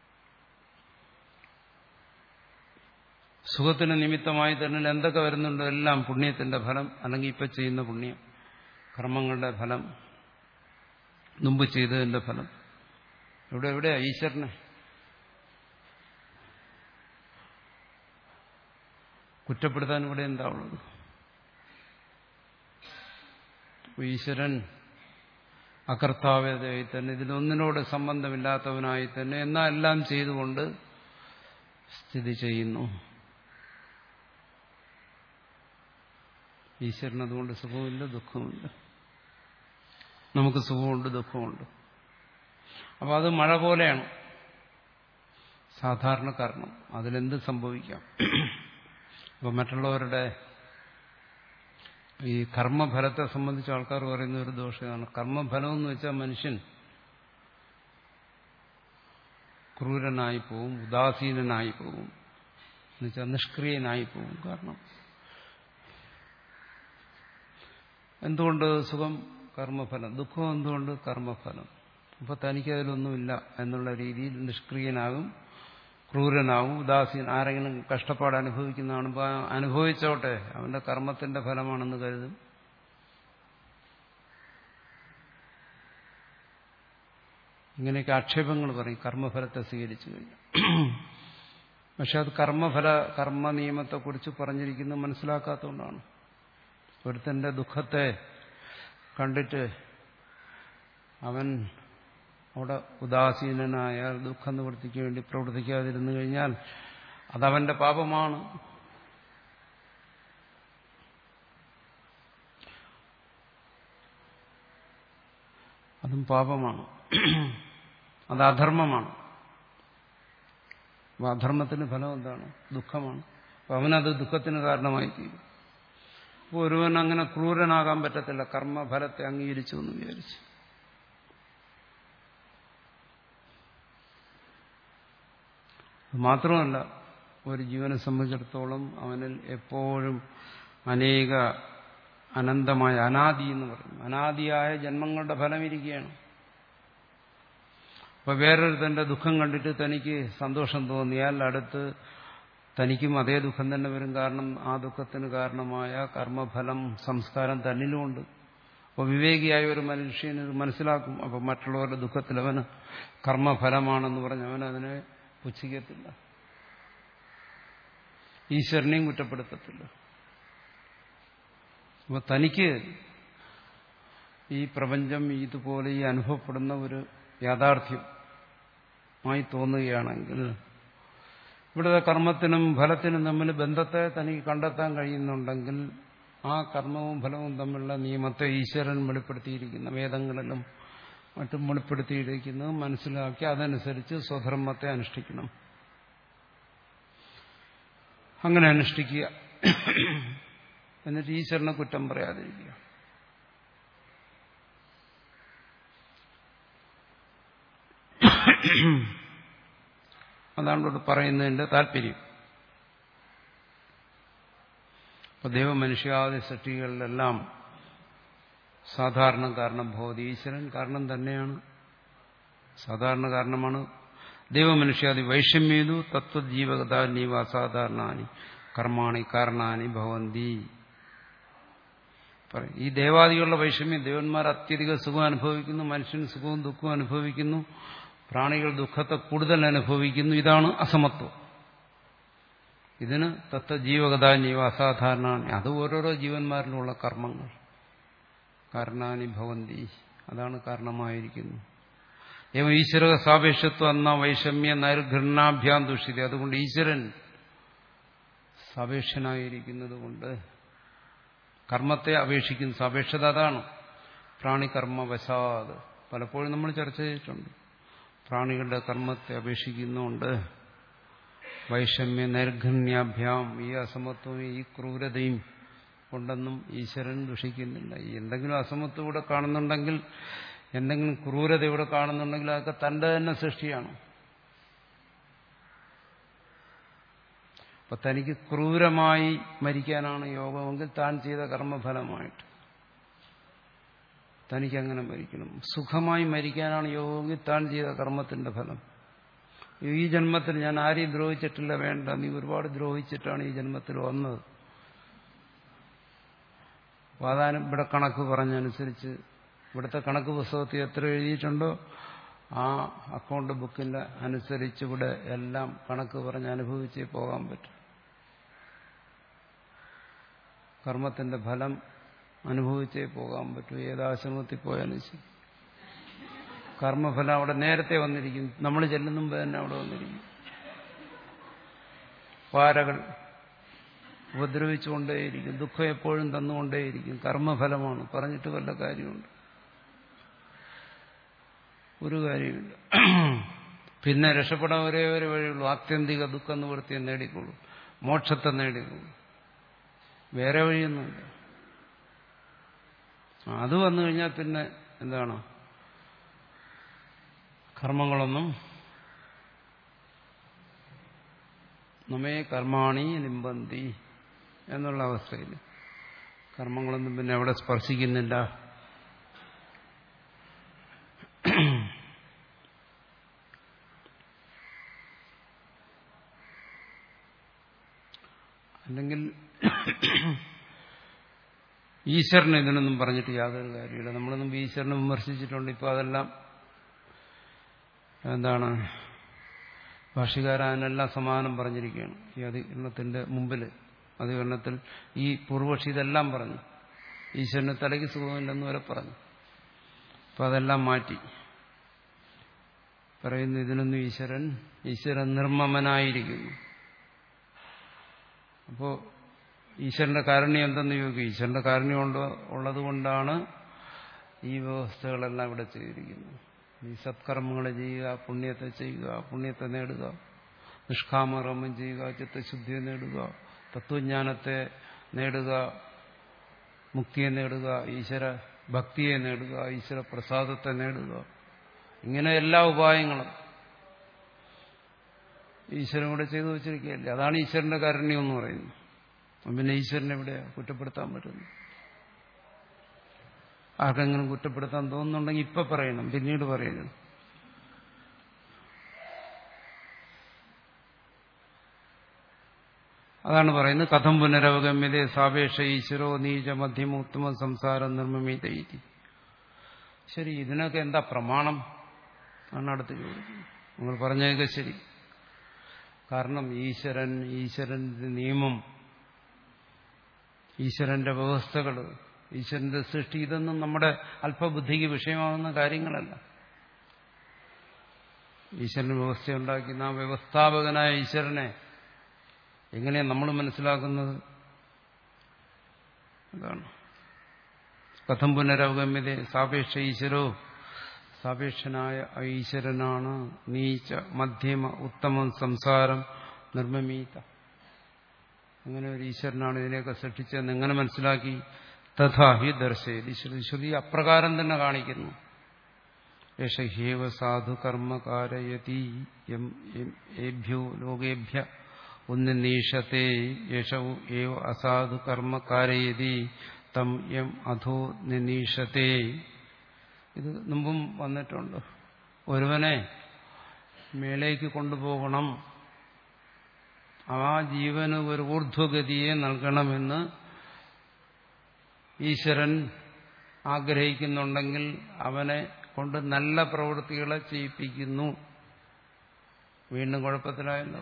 A: സുഖത്തിന് നിമിത്തമായി തന്നിൽ എന്തൊക്കെ വരുന്നുണ്ടോ എല്ലാം പുണ്യത്തിന്റെ ഫലം, അല്ലെങ്കിൽ ഇപ്പം ചെയ്യുന്ന പുണ്യം, കർമ്മങ്ങളുടെ ഫലം, മുമ്പ് ചെയ്തതിന്റെ ഫലം. ഇവിടെ എവിടെയാ ഈശ്വരനെ കുറ്റപ്പെടുത്താൻ ഇവിടെ എന്താ ഉള്ളത്? ഈശ്വരൻ അകർത്താവ്യതയായി തന്നെ, ഇതിലൊന്നിനോട് സംബന്ധമില്ലാത്തവനായി തന്നെ, എന്നാൽ എല്ലാം ചെയ്തുകൊണ്ട് സ്ഥിതി ചെയ്യുന്നു. ഈശ്വരൻ അതുകൊണ്ട് സുഖമില്ല, ദുഃഖമില്ല. നമുക്ക് സുഖമുണ്ട്, ദുഃഖമുണ്ട്. അപ്പം അത് മഴ പോലെയാണ് സാധാരണ കാരണം. അതിലെന്ത് സംഭവിക്കാം. അപ്പം മറ്റുള്ളവരുടെ ഈ കർമ്മഫലത്തെ സംബന്ധിച്ച് ആൾക്കാർ പറയുന്ന ഒരു ദോഷമാണ്. കർമ്മഫലം എന്ന് വെച്ചാൽ മനുഷ്യൻ ക്രൂരനായി പോവും, ഉദാസീനനായി പോവും, എന്നുവെച്ചാൽ നിഷ്ക്രിയനായി പോവും. കാരണം എന്തുകൊണ്ട് സുഖം കർമ്മഫലം, ദുഃഖം എന്തുകൊണ്ട് കർമ്മഫലം. അപ്പൊ തനിക്കതിലൊന്നുമില്ല എന്നുള്ള രീതിയിൽ നിഷ്ക്രിയനാകും, ക്രൂരനാകും, ഉദാസീൻ. ആരെങ്കിലും കഷ്ടപ്പാട് അനുഭവിക്കുന്നതാണ്, അനുഭവിച്ചോട്ടെ, അവന്റെ കർമ്മത്തിന്റെ ഫലമാണെന്ന് കരുതും. ഇങ്ങനെയൊക്കെ ആക്ഷേപങ്ങൾ പറയും കർമ്മഫലത്തെ സ്വീകരിച്ചു കഴിഞ്ഞു. പക്ഷെ അത് കർമ്മഫല കർമ്മ നിയമത്തെക്കുറിച്ച് പറഞ്ഞിരിക്കുന്നത് മനസ്സിലാക്കാത്തതുകൊണ്ടാണ്. ഒരുത്തന്റെ ദുഃഖത്തെ കണ്ടിട്ട് അവൻ അവിടെ ഉദാസീനനായാൽ, ദുഃഖ നിവൃത്തിക്ക് വേണ്ടി പ്രവർത്തിക്കാതിരുന്നു കഴിഞ്ഞാൽ അതവന്റെ പാപമാണ്. അതും പാപമാണ്, അത് അധർമ്മമാണ്. അപ്പൊ അധർമ്മത്തിന് ഫലം എന്താണ്? ദുഃഖമാണ്. അപ്പൊ അവനത് ദുഃഖത്തിന് കാരണമായി തീരും. അപ്പോൾ ഒരുവൻ അങ്ങനെ ക്രൂരനാകാൻ പറ്റത്തില്ല, കർമ്മഫലത്തെ അംഗീകരിച്ചു എന്ന് വിചാരിച്ചു. മാത്രമല്ല ഒരു ജീവനെ സംബന്ധിച്ചിടത്തോളം അവനിൽ എപ്പോഴും അനേക അനന്തമായ അനാദി എന്ന് പറയും, അനാദിയായ ജന്മങ്ങളുടെ ഫലം ഇരിക്കുകയാണ്. അപ്പൊ വേറൊരുത്തന്റെ ദുഃഖം കണ്ടിട്ട് തനിക്ക് സന്തോഷം തോന്നിയാൽ അടുത്ത് തനിക്കും അതേ ദുഃഖം തന്നെ വരും. കാരണം ആ ദുഃഖത്തിന് കാരണമായ കർമ്മഫലം സംസ്കാരം തന്നിലുമുണ്ട്. അപ്പോൾ വിവേകിയായ ഒരു മനുഷ്യൻ ഇത് മനസ്സിലാക്കും. അപ്പോൾ മറ്റുള്ളവരുടെ ദുഃഖത്തിൽ അവന് കർമ്മഫലമാണെന്ന് പറഞ്ഞ് അവൻ അതിനെ പുച്ഛിക്കത്തില്ല, ഈശ്വരനെയും കുറ്റപ്പെടുത്തത്തില്ല. അപ്പോൾ തനിക്ക് ഈ പ്രപഞ്ചം ഇതുപോലെ ഈ അനുഭവപ്പെടുന്ന ഒരു യാഥാർത്ഥ്യമായി തോന്നുകയാണെങ്കിൽ ഇവിടുത്തെ കർമ്മത്തിനും ഫലത്തിനും തമ്മിൽ ബന്ധത്തെ തനിക്ക് കണ്ടെത്താൻ കഴിയുന്നുണ്ടെങ്കിൽ ആ കർമ്മവും ഫലവും തമ്മിലുള്ള നിയമത്തെ ഈശ്വരൻ വെളിപ്പെടുത്തിയിരിക്കുന്ന വേദങ്ങളിലും മറ്റും വെളിപ്പെടുത്തിയിരിക്കുന്നത് മനസ്സിലാക്കി അതനുസരിച്ച് സ്വധർമ്മത്തെ അനുഷ്ഠിക്കണം. അങ്ങനെ അനുഷ്ഠിക്കുക, എന്നിട്ട് ഈശ്വരനെ കുറ്റം പറയാതിരിക്കുക. അതാണ് ഇവിടെ പറയുന്നതിന്റെ താല്പര്യം. അപ്പൊ ദൈവമനുഷ്യാദി സൃഷ്ടികളിലെല്ലാം സാധാരണ കാരണം ഭവതി, ഈശ്വരൻ കാരണം തന്നെയാണ്, സാധാരണ കാരണമാണ്. ദൈവമനുഷ്യാദി വൈഷമ്യേതു തത്വജീവഗതാനീവ അസാധാരണാനി കർമാണി കാരണാനി ഭവന്തി. ഈ ദേവാദികളുടെ വൈഷമ്യം, ദേവന്മാർ അത്യധിക സുഖം അനുഭവിക്കുന്നു, മനുഷ്യൻ സുഖവും ദുഃഖവും അനുഭവിക്കുന്നു, പ്രാണികൾ ദുഃഖത്തെ കൂടുതൽ അനുഭവിക്കുന്നു. ഇതാണ് അസമത്വം. ഇതിന് തത്വജീവഗതാനീവ അസാധാരണാനി, അത് ഓരോരോ ജീവന്മാരിലുള്ള കർമ്മങ്ങൾ. കാരണാനി ഭവന്തി, അതാണ് കാരണമായിരിക്കുന്നു. ഏവം ഈശ്വര സാപേക്ഷത്വം എന്ന വൈഷമ്യ നൈർഘൃണാഭ്യാം ദുഷിത. അതുകൊണ്ട് ഈശ്വരൻ സാപേക്ഷനായിരിക്കുന്നത് കൊണ്ട് കർമ്മത്തെ അപേക്ഷിക്കുന്നു. സാപേക്ഷത അതാണ്. പ്രാണികർമ്മവശാത് പലപ്പോഴും നമ്മൾ ചർച്ച ചെയ്തിട്ടുണ്ട്. പ്രാണികളുടെ കർമ്മത്തെ അപേക്ഷിക്കുന്നുണ്ട്. വൈഷമ്യ നൈർഘണ്യാഭ്യാം, ഈ അസമത്വവും ഈ ക്രൂരതയും കൊണ്ടൊന്നും ഈശ്വരൻ ദുഷിക്കുന്നില്ല. ഈ എന്തെങ്കിലും അസമത്വം ഇവിടെ കാണുന്നുണ്ടെങ്കിൽ, എന്തെങ്കിലും ക്രൂരത ഇവിടെ കാണുന്നുണ്ടെങ്കിൽ അതൊക്കെ തന്റെ തന്നെ സൃഷ്ടിയാണ്. അപ്പൊ തനിക്ക് ക്രൂരമായി മരിക്കാനാണ് യോഗമെങ്കിൽ താൻ ചെയ്ത കർമ്മഫലമായിട്ട് തനിക്കങ്ങനെ മരിക്കണം. സുഖമായി മരിക്കാനാണ് യോഗമെങ്കിൽ താൻ ചെയ്ത കർമ്മത്തിന്റെ ഫലം. ഈ ജന്മത്തിൽ ഞാൻ ആരെയും ദ്രോഹിച്ചിട്ടില്ല, വേണ്ട, നീ ഒരുപാട് ദ്രോഹിച്ചിട്ടാണ് ഈ ജന്മത്തിൽ വന്നത്. വാദാനം ഇവിടെ കണക്ക് പറഞ്ഞനുസരിച്ച് ഇവിടുത്തെ കണക്ക് പുസ്തകത്തിൽ എത്ര എഴുതിയിട്ടുണ്ടോ ആ അക്കൗണ്ട് ബുക്കിന്റെ അനുസരിച്ച് ഇവിടെ എല്ലാം കണക്ക് പറഞ്ഞ് അനുഭവിച്ചേ പോകാൻ പറ്റും. കർമ്മത്തിന്റെ ഫലം അനുഭവിച്ചേ പോകാൻ പറ്റും. ഏതാശ്രമത്തിൽ പോയാലും ശരി, കർമ്മഫലം അവിടെ നേരത്തെ വന്നിരിക്കും. നമ്മൾ ചെല്ലുന്ന മുമ്പ് തന്നെ അവിടെ വന്നിരിക്കും. പാരകൾ ഉപദ്രവിച്ചുകൊണ്ടേയിരിക്കും, ദുഃഖം എപ്പോഴും തന്നുകൊണ്ടേയിരിക്കും. കർമ്മഫലമാണ്, പറഞ്ഞിട്ട് വല്ല കാര്യമുണ്ട്? ഒരു കാര്യമില്ല. പിന്നെ രക്ഷപ്പെടാൻ ഒരേ ഒരു വഴിയുള്ളൂ, ആത്യന്തിക ദുഃഖ നിവൃത്തിയെ നേടിക്കൊള്ളൂ, മോക്ഷത്തെ നേടിക്കൊള്ളൂ. വേറെ വഴിയൊന്നുമില്ല. അത് വന്നു കഴിഞ്ഞാൽ പിന്നെ എന്താണ്, കർമ്മങ്ങളൊന്നും നമ്മെ കർമാണി നിമ്പന്തി എന്നുള്ള അവസ്ഥയിൽ കർമ്മങ്ങളൊന്നും പിന്നെ അവിടെ സ്പർശിക്കുന്നില്ല. അല്ലെങ്കിൽ ഈശ്വരനെ ഇതിനൊന്നും പറഞ്ഞിട്ട് യാതൊരു കാര്യമില്ല. നമ്മളൊന്നും ഈശ്വരനെ വിമർശിച്ചിട്ടുണ്ട്. ഇപ്പോൾ അതെല്ലാം എന്താണ്, ഭാഷ്യകാരനെല്ലാം സമാധാനം പറഞ്ഞിരിക്കുകയാണ് ഈ അധികരണത്തിന്റെ മുമ്പിൽ. അധികരണത്തിൽ ഈ പൂർവക്ഷി ഇതെല്ലാം പറഞ്ഞു, ഈശ്വരന് തലയ്ക്ക് സുഖമില്ലെന്ന് വരെ പറഞ്ഞു. അപ്പം അതെല്ലാം മാറ്റി പറയുന്നു, ഇതിനൊന്നും ഈശ്വരൻ ഈശ്വരൻ നിർമ്മമനായിരിക്കുന്നു. അപ്പോൾ ഈശ്വരന്റെ കാരുണ്യം എന്തെന്ന് ചോദിക്കും. ഈശ്വരന്റെ കാരുണ്യം ഉള്ളത് കൊണ്ടാണ് ഈ വ്യവസ്ഥകളെല്ലാം ഇവിടെ ചെയ്തിരിക്കുന്നത്. ഈ സത്കർമ്മങ്ങൾ ചെയ്യുക, പുണ്യത്തെ ചെയ്യുക, പുണ്യത്തെ നേടുക, നിഷ്കാമകർമ്മം ചെയ്യുക, ചിത്തശുദ്ധിയെ നേടുക, തത്വജ്ഞാനത്തെ നേടുക, മുക്തിയെ നേടുക, ഈശ്വര ഭക്തിയെ നേടുക, ഈശ്വര പ്രസാദത്തെ നേടുക, ഇങ്ങനെ എല്ലാ ഉപായങ്ങളും ഈശ്വരൻ കൂടെ ചെയ്തു വെച്ചിരിക്കുകയല്ലേ. അതാണ് ഈശ്വരന്റെ കാരുണ്യം എന്ന് പറയുന്നത്. പിന്നെ ഈശ്വരനെ എവിടെയാ കുറ്റപ്പെടുത്താൻ പറ്റുന്നു? ആർക്കെങ്കിലും കുറ്റപ്പെടുത്താൻ തോന്നുന്നുണ്ടെങ്കിൽ ഇപ്പൊ പറയണം, പിന്നീട് പറയണം. അതാണ് പറയുന്നത് കഥം പുനരവഗമ്യതേ സാപേക്ഷ ഈശ്വരോ നീച മധ്യമ ഉത്തമ സംസാരം നിർമ്മിത. ശരി, ഇതിനൊക്കെ എന്താ പ്രമാണം ആണ് അടുത്ത് ചോദിക്കുന്നത്. നിങ്ങൾ പറഞ്ഞതൊക്കെ ശരി. കാരണം ഈശ്വരൻ, ഈശ്വരന്റെ നിയമം, ഈശ്വരന്റെ വ്യവസ്ഥകൾ, ഈശ്വരന്റെ സൃഷ്ടി, ഇതൊന്നും നമ്മുടെ അല്പബുദ്ധിക്ക് വിഷയമാകുന്ന കാര്യങ്ങളല്ല. ഈശ്വരൻ വ്യവസ്ഥയുണ്ടാക്കുന്ന ആ വ്യവസ്ഥാപകനായ ഈശ്വരനെ എങ്ങനെയാണ് നമ്മൾ മനസ്സിലാക്കുന്നത്? അതാണ് കഥം പുനരവഗമ്യത സാപേക്ഷ ഈശ്വരോ, സാപേക്ഷനായ ഈശ്വരനാണ് നീച്ച മധ്യമ ഉത്തമം സംസാരം നിർമ്മമീത. അങ്ങനെ ഒരു ഈശ്വരനാണ് ഇതിനെയൊക്കെ സൃഷ്ടിച്ചതെന്ന് എങ്ങനെ മനസ്സിലാക്കി? തഥാ ഹി ദർശയതി ശ്രുതി. ശ്രുതി അപ്രകാരം തന്നെ കാണിക്കുന്നു. യേശ ഹ്യേവ സാധു കർമ്മ കാരയതി യം ഏഭ്യോ ലോകേഭ്യ ഉന്നീഷത്തെ യേശവു ഏവ അസാധു കർമ്മ കാരയതി തം യം അധോ നിനീഷത്തെ. ഇത് മുമ്പും വന്നിട്ടുണ്ട്. ഒരുവനെ മേലേക്ക് കൊണ്ടുപോകണം, ആ ജീവന് ഒരു ഊർധ്വഗതിയെ നൽകണമെന്ന് ഈശ്വരൻ ആഗ്രഹിക്കുന്നുണ്ടെങ്കിൽ അവനെ കൊണ്ട് നല്ല പ്രവൃത്തികളെ ചെയ്യിപ്പിക്കുന്നു. വീണ്ടും കുഴപ്പത്തിലായല്ലോ.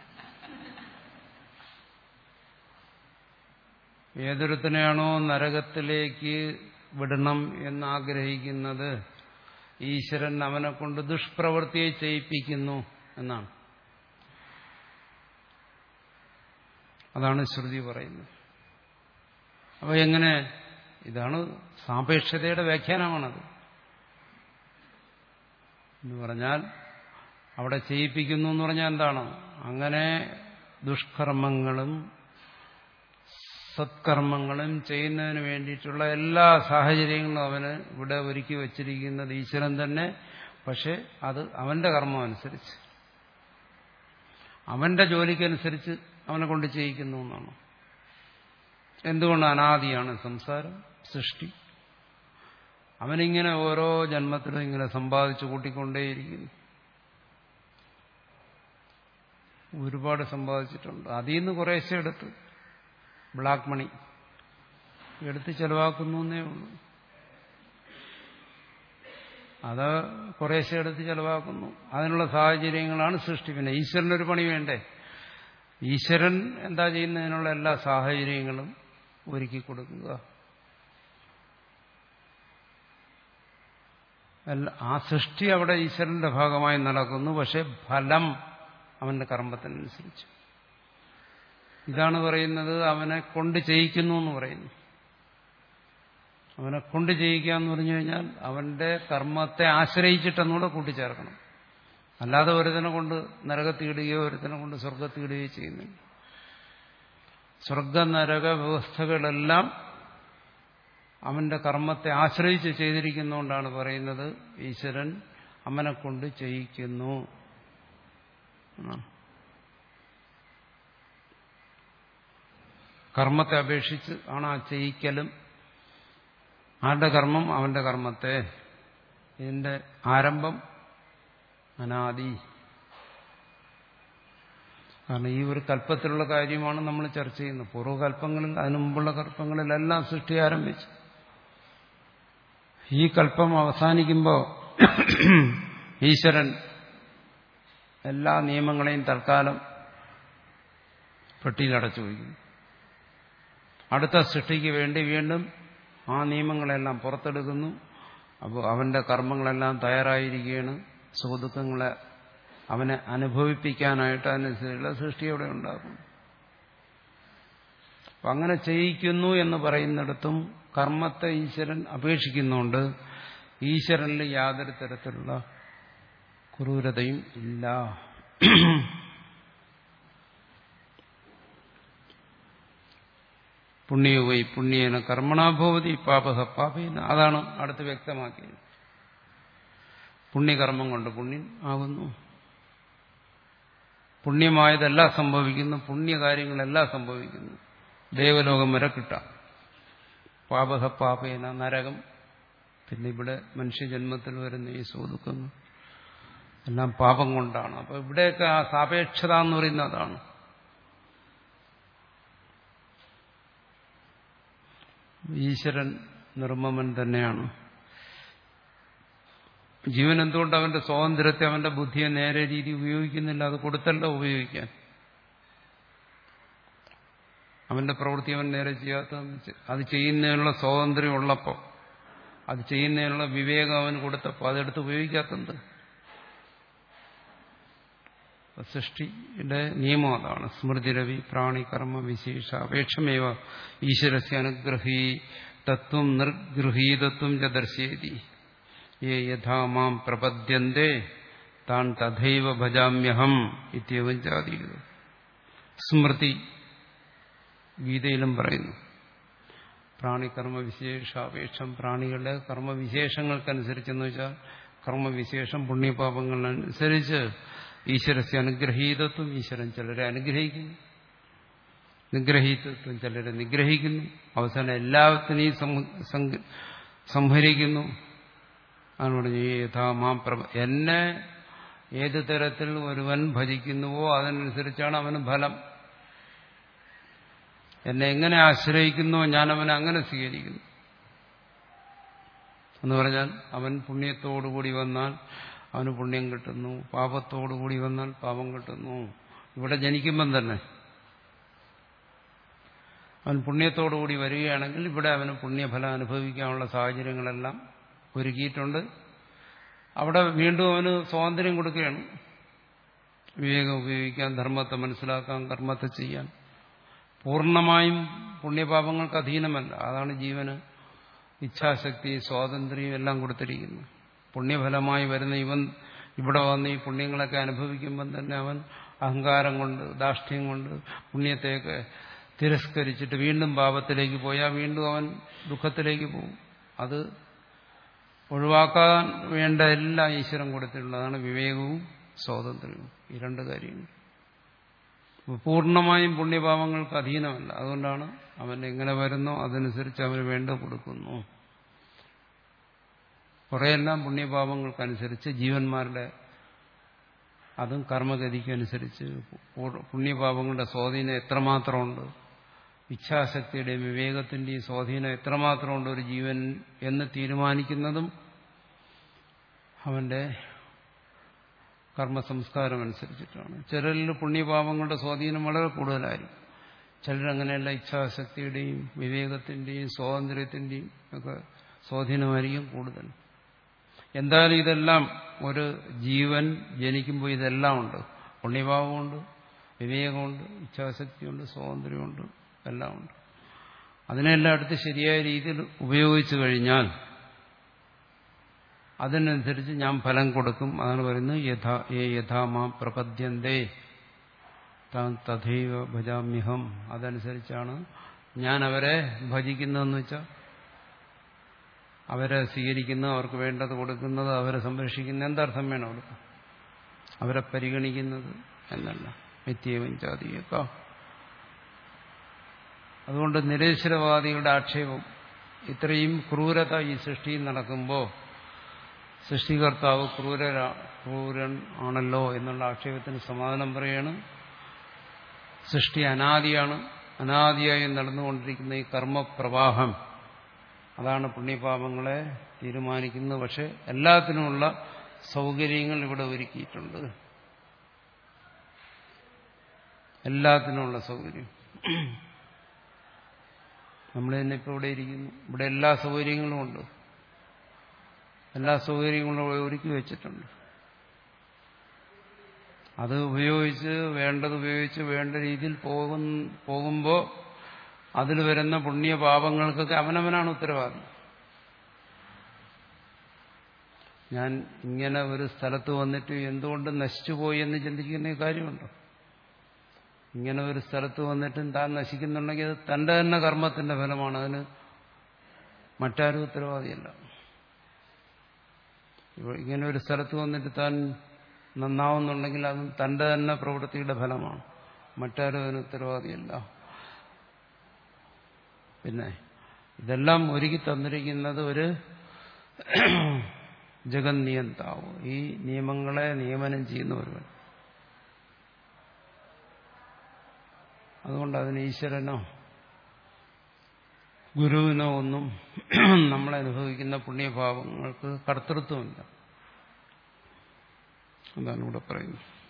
A: ഏതൊരുത്തനെയാണോ നരകത്തിലേക്ക് വിടണം എന്നാഗ്രഹിക്കുന്നത് ഈശ്വരൻ അവനെ കൊണ്ട് ദുഷ്പ്രവൃത്തിയെ ചെയ്യിപ്പിക്കുന്നു എന്നാണ്. അതാണ് ശ്രുതി പറയുന്നത്. അപ്പൊ എങ്ങനെ? ഇതാണ് സാപേക്ഷതയുടെ വ്യാഖ്യാനമാണത്. എന്ന് പറഞ്ഞാൽ അവിടെ ചെയ്യിപ്പിക്കുന്നു എന്ന് പറഞ്ഞാൽ എന്താണ്? അങ്ങനെ ദുഷ്കർമ്മങ്ങളും സത്കർമ്മങ്ങളും ചെയ്യുന്നതിന് വേണ്ടിയിട്ടുള്ള എല്ലാ സാഹചര്യങ്ങളും അവന് ഇവിടെ ഒരുക്കി വച്ചിരിക്കുന്നത് ഈശ്വരൻ തന്നെ. പക്ഷെ അത് അവന്റെ കർമ്മം അനുസരിച്ച്, അവന്റെ ജോലിക്കനുസരിച്ച് അവനെ കൊണ്ട് ചെയ്യിക്കുന്നു എന്നാണ്. എന്തുകൊണ്ട്? അനാദിയാണ് സംസാരം, സൃഷ്ടി. അവനിങ്ങനെ ഓരോ ജന്മത്തിലും ഇങ്ങനെ സമ്പാദിച്ചു കൂട്ടിക്കൊണ്ടേയിരിക്കുന്നു. ഒരുപാട് സമ്പാദിച്ചിട്ടുണ്ട്. അതിൽ നിന്ന് കുറേശ്ശെ എടുത്ത് ബ്ലാക്ക് മണി എടുത്ത് ചെലവാക്കുന്നു എന്നേ ഉള്ളൂ. അത് കുറേശ്ശെ എടുത്ത് ചെലവാക്കുന്നു. അതിനുള്ള സാഹചര്യങ്ങളാണ് സൃഷ്ടി. പിന്നെ ഈശ്വരനൊരു പണി വേണ്ടേ? ഈശ്വരൻ എന്താ ചെയ്യുന്നതിനുള്ള എല്ലാ സാഹചര്യങ്ങളും ഒരുക്കി കൊടുക്കുക. ആ സൃഷ്ടി അവിടെ ഈശ്വരന്റെ ഭാഗമായി നടക്കുന്നു. പക്ഷെ ഫലം അവന്റെ കർമ്മത്തിനനുസരിച്ച്. ഇതാണ് പറയുന്നത് അവനെ കൊണ്ട് ചെയ്യിക്കുന്നു എന്ന് പറയുന്നു. അവനെ കൊണ്ട് ചെയ്യിക്കുക എന്ന് പറഞ്ഞു കഴിഞ്ഞാൽ അവന്റെ കർമ്മത്തെ ആശ്രയിച്ചിട്ടെന്നൂടെ കൂട്ടിച്ചേർക്കണം. അല്ലാതെ ഒരുത്തനെ കൊണ്ട് നരകത്തിയിടുകയോ ഒരുത്തനെ കൊണ്ട് സ്വർഗത്തിയിടുകയോ ചെയ്യുന്നില്ല. സ്വർഗ നരക വ്യവസ്ഥകളെല്ലാം അവന്റെ കർമ്മത്തെ ആശ്രയിച്ച് ചെയ്തിരിക്കുന്നതുകൊണ്ടാണ് പറയുന്നത് ഈശ്വരൻ അവനെ കൊണ്ട് ചെയ്യിക്കുന്നു. കർമ്മത്തെ അപേക്ഷിച്ച് ആണ് ആ ചെയ്യിക്കലും. ആരുടെ കർമ്മം? അവന്റെ കർമ്മത്തെ. ഇതിന്റെ ആരംഭം അനാദി. കാരണം ഈ ഒരു കൽപ്പത്തിലുള്ള കാര്യമാണ് നമ്മൾ ചർച്ച ചെയ്യുന്നത്. പൂർവ്വകൽപ്പങ്ങളിൽ, അതിനു മുമ്പുള്ള കൽപ്പങ്ങളിലെല്ലാം സൃഷ്ടി ആരംഭിച്ചു. ഈ കൽപ്പം അവസാനിക്കുമ്പോൾ ഈശ്വരൻ എല്ലാ നിയമങ്ങളെയും തൽക്കാലം പെട്ടിയിലടച്ചു വയ്ക്കുന്നു. അടുത്ത സൃഷ്ടിക്ക് വേണ്ടി വീണ്ടും ആ നിയമങ്ങളെല്ലാം പുറത്തെടുക്കുന്നു. അപ്പോൾ അവന്റെ കർമ്മങ്ങളെല്ലാം തയ്യാറായിരിക്കുകയാണ്. സുഖദുഃഖങ്ങളെ അവനെ അനുഭവിപ്പിക്കാനായിട്ട് അതിനനുസരിച്ചുള്ള സൃഷ്ടി അവിടെ ഉണ്ടാകുന്നു. അപ്പം അങ്ങനെ ചെയ്യിക്കുന്നു എന്ന് പറയുന്നിടത്തും കർമ്മത്തെ ഈശ്വരൻ അപേക്ഷിക്കുന്നുണ്ട്. ഈശ്വരനിൽ യാതൊരു തരത്തിലുള്ള ക്രൂരതയും ഇല്ല. പുണ്യോ വൈ പുണ്യേന കർമ്മണാഭവതി പാപഹ പാപേന. അതാണ് അടുത്ത് വ്യക്തമാക്കിയത്. പുണ്യകർമ്മം കൊണ്ട് പുണ്യൻ ആകുന്നു. പുണ്യമായതെല്ലാം സംഭവിക്കുന്നു, പുണ്യകാര്യങ്ങളെല്ലാം സംഭവിക്കുന്നു. ദേവലോകം വരെ കിട്ടാം. പാപഹ പാപേന നരകം, പിന്നെ ഇവിടെ മനുഷ്യജന്മത്തിൽ വരുന്ന ഈ സുഖദുഃഖങ്ങൾ എല്ലാം പാപം കൊണ്ടാണ്. അപ്പൊ ഇവിടെയൊക്കെ ആ സാപേക്ഷത എന്ന് പറയുന്നത് അതാണ്. ഈശ്വരൻ നിർമ്മമൻ തന്നെയാണ്. ജീവൻ എന്തുകൊണ്ട് അവന്റെ സ്വാതന്ത്ര്യത്തെ, അവന്റെ ബുദ്ധിയെ നേരെ രീതി ഉപയോഗിക്കുന്നില്ല? അത് കൊടുത്തല്ല ഉപയോഗിക്കാൻ. അവന്റെ പ്രവൃത്തി അവൻ നേരെ ചെയ്യാത്ത, അത് ചെയ്യുന്നതിനുള്ള സ്വാതന്ത്ര്യം ഉള്ളപ്പോൾ, അത് ചെയ്യുന്നതിനുള്ള വിവേകം അവൻ കൊടുത്തപ്പോൾ അതെടുത്ത് ഉപയോഗിക്കാത്തത്. സൃഷ്ടിയുടെ നിയമം അതാണ്. സ്മൃതിരവി പ്രാണി കർമ്മ വിശേഷ അപേക്ഷമേവ ഈശ്വരസ്യ അനുഗ്രഹീ തത്വം നിർഗൃഹീതത്വം ച ദർശയതി യേ യഥാ മാം പ്രപദ്യന്തേ താൻ തഥൈവ ഭജാമ്യഹം ഇത്യവം ചാദീയത്. സ്മൃതി ഗീതയിലും പറയുന്നു. പ്രാണികർമ്മ വിശേഷാപേക്ഷം, പ്രാണികളുടെ കർമ്മവിശേഷങ്ങൾക്കനുസരിച്ചെന്ന് വെച്ചാൽ കർമ്മവിശേഷം പുണ്യപാപങ്ങളനുസരിച്ച് ഈശ്വരസ്യ അനുഗ്രഹീതത്വം, ഈശ്വരൻ ചിലരെ അനുഗ്രഹിക്കുന്നു, നിഗ്രഹീതത്വം ചിലരെ നിഗ്രഹിക്കുന്നു, അവസാനം എല്ലാത്തിനെയും സംഹരിക്കുന്നു. അതാണ് പറഞ്ഞു യഥാ മാം പ്രഭ, എന്നെ ഏത് തരത്തിൽ ഒരുവൻ ഭജിക്കുന്നുവോ അതിനനുസരിച്ചാണ് അവന് ഫലം. എന്നെ എങ്ങനെ ആശ്രയിക്കുന്നുവോ ഞാൻ അവനെ അങ്ങനെ സ്വീകരിക്കുന്നു. എന്ന് പറഞ്ഞാൽ അവൻ പുണ്യത്തോടുകൂടി വന്നാൽ അവന് പുണ്യം കിട്ടുന്നു, പാപത്തോടുകൂടി വന്നാൽ പാപം കിട്ടുന്നു. ഇവിടെ ജനിക്കുമ്പം തന്നെ അവൻ പുണ്യത്തോടുകൂടി വരികയാണെങ്കിൽ ഇവിടെ അവന് പുണ്യഫലം അനുഭവിക്കാനുള്ള സാഹചര്യങ്ങളെല്ലാം ഒരുക്കിയിട്ടുണ്ട്. അവിടെ വീണ്ടും അവന് സ്വാതന്ത്ര്യം കൊടുക്കുകയാണ്. വിവേകം ഉപയോഗിക്കാൻ, ധർമ്മത്തെ മനസ്സിലാക്കാൻ, കർമ്മത്തെ ചെയ്യാൻ. പൂർണ്ണമായും പുണ്യപാപങ്ങൾക്ക് അധീനമല്ല. അതാണ് ജീവന് ഇച്ഛാശക്തി, സ്വാതന്ത്ര്യം എല്ലാം കൊടുത്തിരിക്കുന്നത്. പുണ്യഫലമായി വരുന്ന ഇവൻ ഇവിടെ വന്ന് ഈ പുണ്യങ്ങളൊക്കെ അനുഭവിക്കുമ്പം തന്നെ അവൻ അഹങ്കാരം കൊണ്ട്, ധാർഷ്ട്യം കൊണ്ട് പുണ്യത്തെയൊക്കെ തിരസ്കരിച്ചിട്ട് വീണ്ടും പാപത്തിലേക്ക് പോയാൽ വീണ്ടും അവൻ ദുഃഖത്തിലേക്ക് പോകും. അത് ഒഴിവാക്കാൻ വേണ്ട എല്ലാം ഈശ്വരൻ കൊടുത്തിട്ടുള്ളതാണ് വിവേകവും സ്വാതന്ത്ര്യവും. ഈ രണ്ട് കാര്യങ്ങൾ പൂർണ്ണമായും പുണ്യപാപങ്ങൾക്ക് അധീനമല്ല. അതുകൊണ്ടാണ് അവൻ എങ്ങനെ വരുന്നോ അതനുസരിച്ച് അവന് വേണ്ട കൊടുക്കുന്നു. കുറെയെല്ലാം പുണ്യപാപങ്ങൾക്കനുസരിച്ച് ജീവന്മാരുടെ, അതും കർമ്മഗതിക്കനുസരിച്ച് പുണ്യപാപങ്ങളുടെ സ്വാധീനം എത്രമാത്രമുണ്ട്, ഇച്ഛാശക്തിയുടെയും വിവേകത്തിന്റെയും സ്വാധീനം എത്രമാത്രമുണ്ട് ഒരു ജീവൻ എന്ന് തീരുമാനിക്കുന്നതും അവന്റെ കർമ്മസംസ്കാരം അനുസരിച്ചിട്ടാണ്. ചിലരിൽ പുണ്യപാപങ്ങളുടെ സ്വാധീനം വളരെ കൂടുതലായിരിക്കും. ചിലരങ്ങനെയല്ല, ഇച്ഛാശക്തിയുടെയും വിവേകത്തിന്റെയും സ്വാതന്ത്ര്യത്തിന്റെയും ഒക്കെ സ്വാധീനമായിരിക്കും കൂടുതൽ. എന്തായാലും ഇതെല്ലാം ഒരു ജീവൻ ജനിക്കുമ്പോൾ ഇതെല്ലാം ഉണ്ട്. പുണ്യഭാവമുണ്ട്, വിവേകമുണ്ട്, ഇച്ഛാശക്തിയുണ്ട്, സ്വാതന്ത്ര്യമുണ്ട്, എല്ലാം ഉണ്ട്. അതിനെല്ലാം എടുത്ത് ശരിയായ രീതിയിൽ ഉപയോഗിച്ചു കഴിഞ്ഞാൽ അതിനനുസരിച്ച് ഞാൻ ഫലം കൊടുക്കും. അതാണ് പറയുന്നത് യഥാ ഏ യഥാ മാം പ്രപദ്യന്തേ താൻ തഥൈവ ഭജാമ്യഹം. അതനുസരിച്ചാണ് ഞാൻ അവരെ ഭജിക്കുന്നതെന്ന് വെച്ചാൽ അവരെ സ്വീകരിക്കുന്നത്, അവർക്ക് വേണ്ടത് കൊടുക്കുന്നത്, അവരെ സംരക്ഷിക്കുന്നത്. എന്തർത്ഥം വേണം അവർക്ക്? അവരെ പരിഗണിക്കുന്നത് എന്നല്ല. നിത്യവും ജാതിയേക്ക. അതുകൊണ്ട് നിരീശ്വരവാദികളുടെ ആക്ഷേപം, ഇത്രയും ക്രൂരത ഈ സൃഷ്ടിയിൽ നടക്കുമ്പോൾ സൃഷ്ടികർത്താവ് ക്രൂര ക്രൂരൻ ആണല്ലോ എന്നുള്ള ആക്ഷേപത്തിന് സമാധാനം പറയാണ്. സൃഷ്ടി അനാദിയാണ്. അനാദിയായി നടന്നുകൊണ്ടിരിക്കുന്ന ഈ കർമ്മപ്രവാഹം അതാണ് പുണ്യപാപങ്ങളെ തീരുമാനിക്കുന്നത്. പക്ഷെ എല്ലാത്തിനുമുള്ള സൗകര്യങ്ങൾ ഇവിടെ ഒരുക്കിയിട്ടുണ്ട്. എല്ലാത്തിനുമുള്ള സൗകര്യം. നമ്മൾ തന്നെ ഇപ്പോൾ ഇവിടെ ഇരിക്കുന്നു. ഇവിടെ എല്ലാ സൗകര്യങ്ങളും ഉണ്ട്. എല്ലാ സൗകര്യങ്ങളും ഒരുക്കി വെച്ചിട്ടുണ്ട്. അത് ഉപയോഗിച്ച്, വേണ്ടത് ഉപയോഗിച്ച് വേണ്ട രീതിയിൽ പോകുമ്പോൾ അതിൽ വരുന്ന പുണ്യപാപങ്ങൾക്കൊക്കെ അവനവനാണ് ഉത്തരവാദി. ഞാൻ ഇങ്ങനെ ഒരു സ്ഥലത്ത് വന്നിട്ട് എന്തുകൊണ്ട് നശിച്ചുപോയി എന്ന് ചിന്തിക്കുന്ന കാര്യമുണ്ടോ? ഇങ്ങനെ ഒരു സ്ഥലത്ത് വന്നിട്ടും താൻ നശിക്കുന്നുണ്ടെങ്കിൽ അത് തന്റെ തന്നെ കർമ്മത്തിന്റെ ഫലമാണ്. അതിന് മറ്റാരും ഉത്തരവാദിയല്ല. ഇങ്ങനെ ഒരു സ്ഥലത്ത് വന്നിട്ട് താൻ നന്നാവുന്നുണ്ടെങ്കിൽ അതും തന്റെ തന്നെ പ്രവൃത്തിയുടെ ഫലമാണ്, മറ്റാരും അതിന് ഉത്തരവാദിയല്ല. പിന്നെ ഇതെല്ലാം ഒരുക്കി തന്നിരിക്കുന്നത് ഒരു ജഗൻ നിയന്താവ്, ഈ നിയമങ്ങളെ നിയമനം ചെയ്യുന്ന ഒരുവൻ. അതുകൊണ്ട് അതിന് ഈശ്വരനോ ഗുരുവിനോ ഒന്നും നമ്മളനുഭവിക്കുന്ന പുണ്യഭാവങ്ങൾക്ക് കർത്തൃത്വമില്ല. അതാണ് ഇവിടെ പറയുന്നത്.